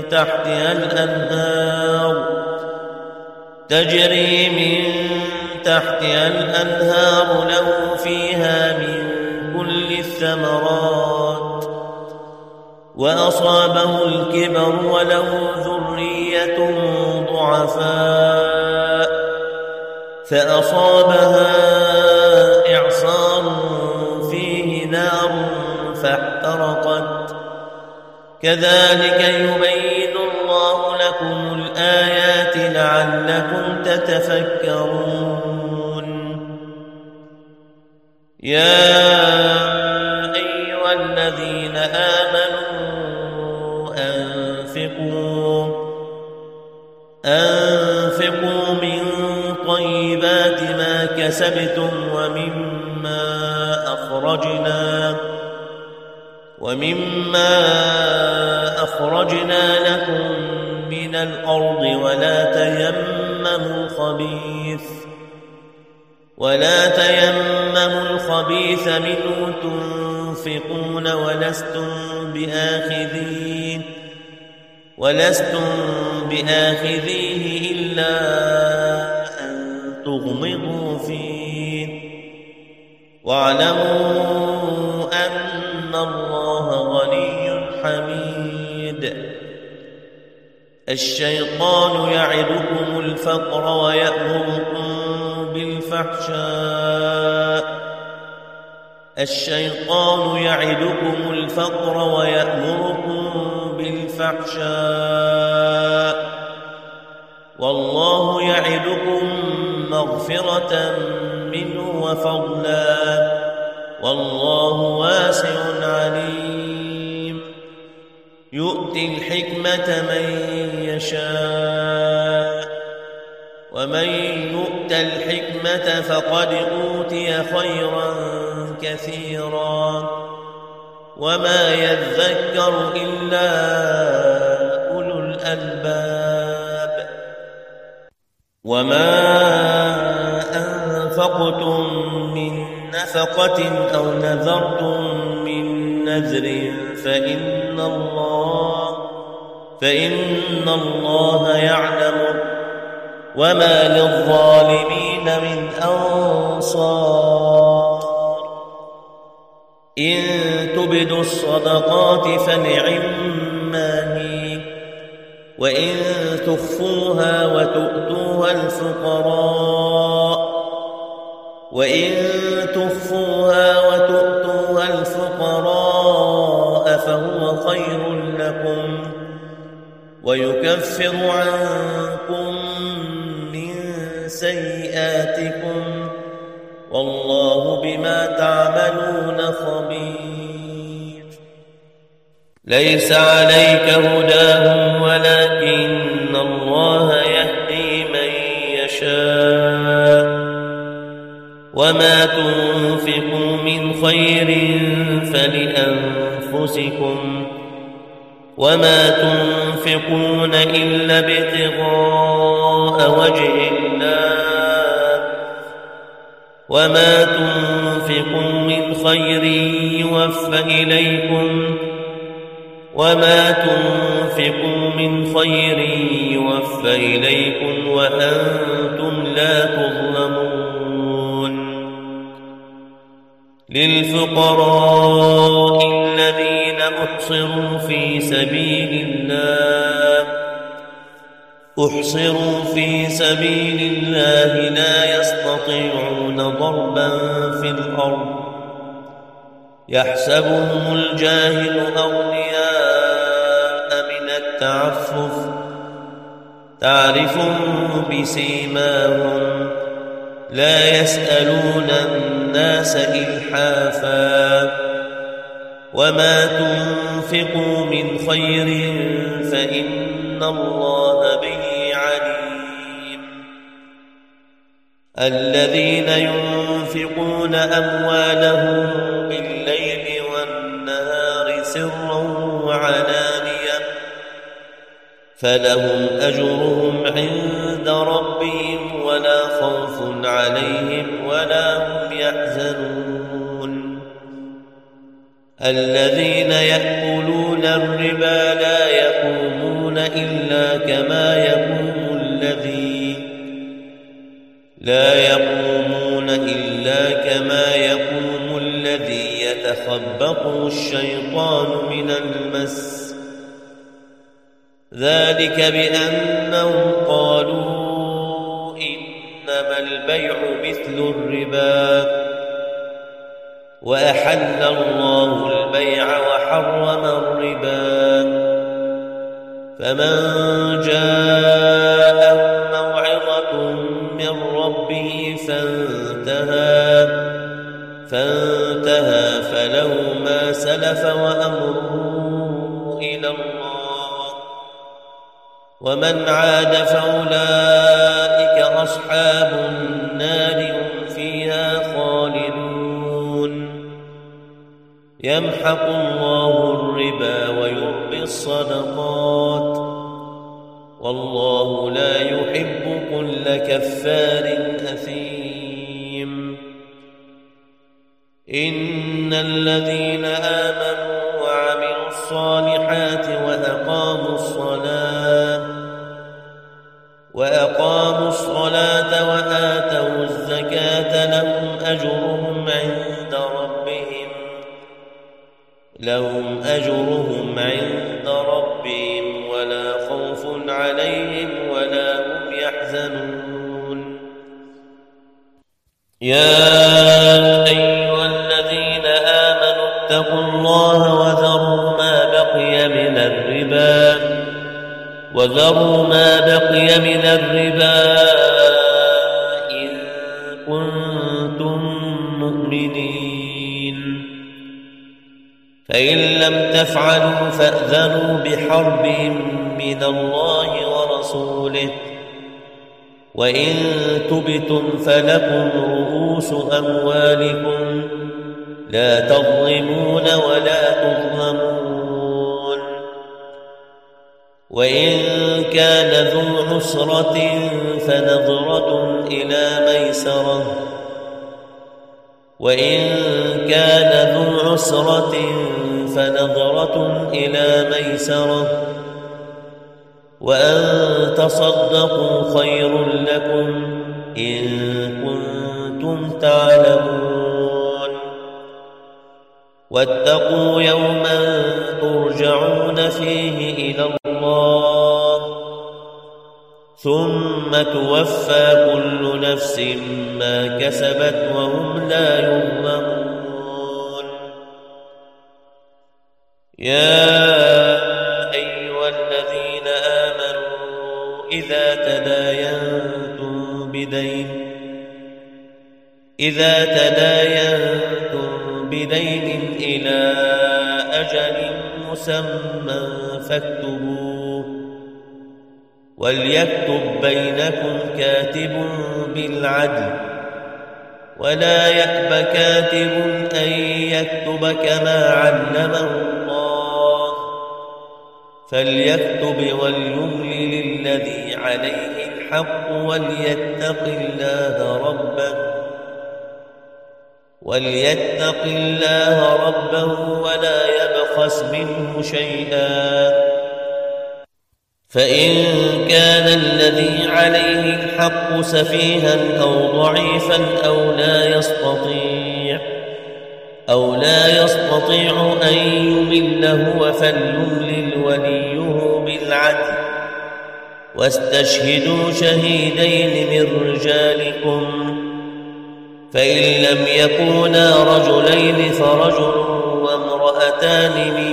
تحتها الأنهار له فيها من كل الثمرات وأصابه الكبر وله ذرية ضعفاء فأصابها إعصار فيه نار فاحترقت كذلك يبين الله لكم الآيات لعلكم تتفكرون يا أيها الذين آمنوا أنفقوا من طيبات ما كسبتم ومما أخرجنا لكم من الأرض ولا تيمموا الخبيث منه تنفقون ولستم بآخذيه إلا أن تغمضوا فيه واعلموا أن الله غني حميد الشيطان يعدكم الفقر ويأمركم بالفحشاء والله يعدكم مغفرة منه وفضلا والله واسع عليم يؤتي الحكمة من يشاء ومن يؤت الحكمة فقد أوتي خيرا كثيرا وما يذكر إلا أولو الألباب وما أنفقتم من نفقة أو نذرتم من نذر فإن الله يعلم وما للظالمين من أنصار إن تبدوا الصدقات فنعما هي وإن تخفوها وتؤتوها الفقراء فهو خير لكم ويكفر عنكم من سيئاتكم والله بما تعملون خبير ليس عليك هداهم ولكن الله يهدي من يشاء وما تنفقوا من خير فلأنفسكم وما تنفقون إلا ابتغاء وجه الله وما تنفقوا من خير يوفى إليكم وأنتم لا تظلمون للفقراء الذين أحصروا في سبيل الله لا يستطيعون ضربا في الأرض يحسبهم الجاهل أغنياء من التعفف تعرفهم بسيماهم لا يسألون الناس إلحافا وما تنفقوا من خير فإن الله به عليم الذين ينفقون أموالهم بالليل والنهار سرا وعلانية فلهم أجرهم عند ربهم ولا خوف عليهم ولا هم يحزنون الذين يأكلون الربا لا يقومون إلا كما يقوم الذي يتخبطه الشيطان من المس ذلك بأنهم قالوا إنما البيع مثل الربا وأحل الله البيع وحرم الربا فمن جاءه موعظة من ربه فانتهى فله ما سلف وأمره إلى الله ومن عاد فأولئك أصحاب النار هم فيها خالدون يمحق الله الربا ويربي الصدقات والله لا يحب كل كفار أثيم إن الذين آمنوا وعملوا الصالحات وأقاموا الصلاة وآتوا الزكاة لهم أجرهم عند ربهم ولا خوف عليهم ولا هم يحزنون يا أيها الذين آمنوا اتقوا الله وذروا ما بقي من الربا إن كنتم مؤمنين فإن لم تفعلوا فأذنوا بحرب من الله ورسوله وإن تبتم فلكم رؤوس أموالكم لا تظلمون ولا تظلمون وإن كان ذو عسرة فنظرة إلى ميسرة وأن تصدقوا خير لكم إن كنتم تعلمون واتقوا يوما ترجعون فيه إلى الله ثم توفى كل نفس ما كسبت وهم لا يظلمون يا أيها الذين آمنوا إذا تداينتم بدين إلى أجل مسمى فاكتبوه وليكتب بينكم كاتب بالعدل ولا يأب كاتب أن يكتب كما علمه الله فليكتب وليملل الذي عليه الحق وليتق الله ربه ولا يبخس منه شيئا. فإن كان الذي عليه الحق سفيها أو ضعيفا أو لا يستطيع أن يمل هو فليملل وليه بالعدل، واستشهدوا شهيدين من رجالكم، فإن لم يكونا رجلين فرجل وامرأتان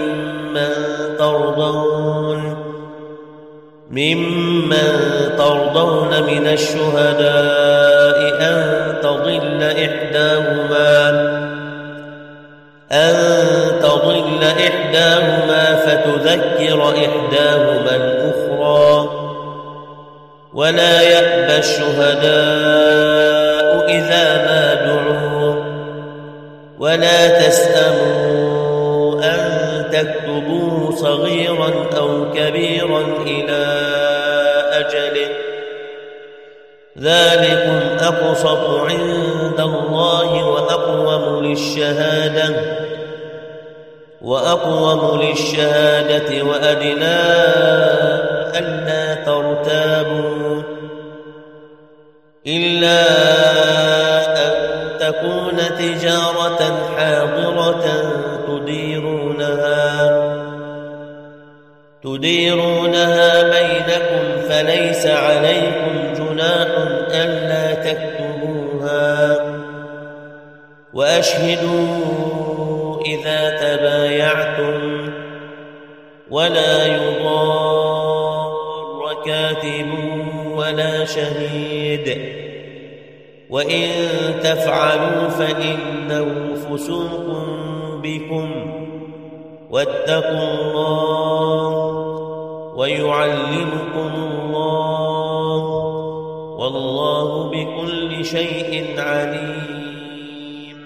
ممن ترضون من الشهداء أن تضل إحداهما فتذكر إحداهما الأخرى، ولا يأبى الشهداء إذا ما دعوا، ولا تسأموا أن تكتبوه صغيرا أو كبيرا إلى أجله، ذلكم أقسط عند الله وأقوم للشهادة وأدنى ألا ترتابوا، إلا أن تكون تجارة حاضرة تديرونها بينكم فليس عليكم جناح ألا تكتبوها، وأشهدوا إذا تبايعتم، ولا يضار كاتب ولا شهيد، وإن تفعلوا فإنه فسوق بكم، واتقوا الله ويعلمكم الله، والله بكل شيء عليم.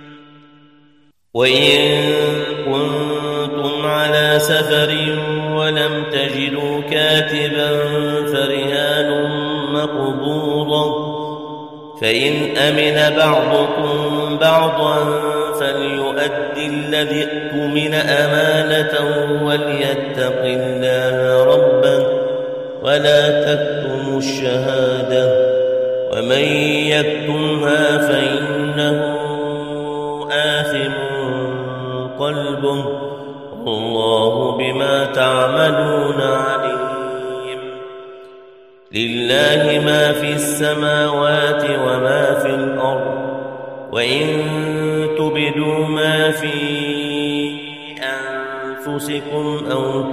وإن كنتم على سفر ولم تجدوا كاتبا فرهان مقبوضة، فإن أمن بعضكم بعضا فليؤدي الذي اؤتمن أمانته وليتق الله ربه ولا تكتموا الشهادة، ومن يكتمها فإنه آثم قلبه، والله بما تعملون عليم. لله ما في السماوات وما في الأرض، وإن تبدوا ما في أنفسكم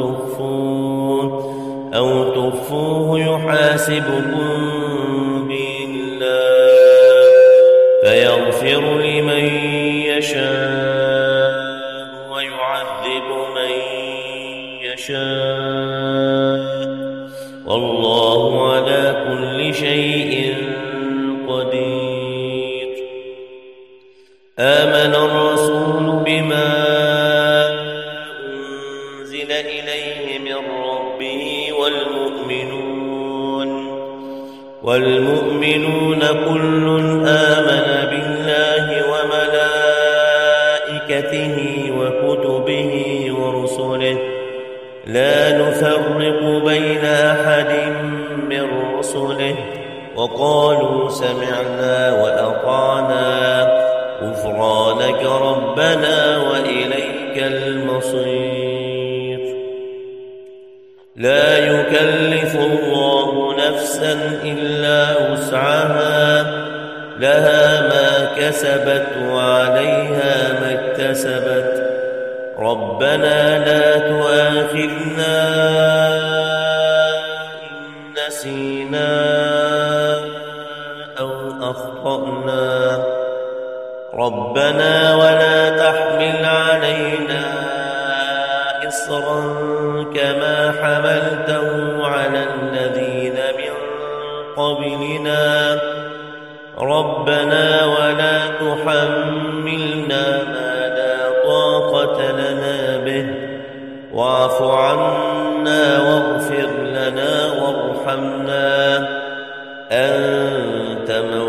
أو تخفوه يحاسبكم به الله فيغفر لمن يشاء ويعذب من يشاء، والله على كل شيء قدير. آمن الرسول بما أنزل إليه من ربه والمؤمنون كل آمن بالله وملائكته وكتبه ورسله لا نفرق بين أحد من رسله، وقالوا سمعنا وأطعنا غفرانك ربنا وإليك المصير. لا يكلف الله نفسا إلا وسعها، لها ما كسبت وعليها ما اكتسبت، ربنا لا تؤاخذنا إن نسينا أو أخطأنا، ربنا ولا تحمل علينا إصرا كما حملته على الذين من قبلنا، ربنا ولا تحملنا ما لا طاقة لنا به، واعف عنا عنا أنت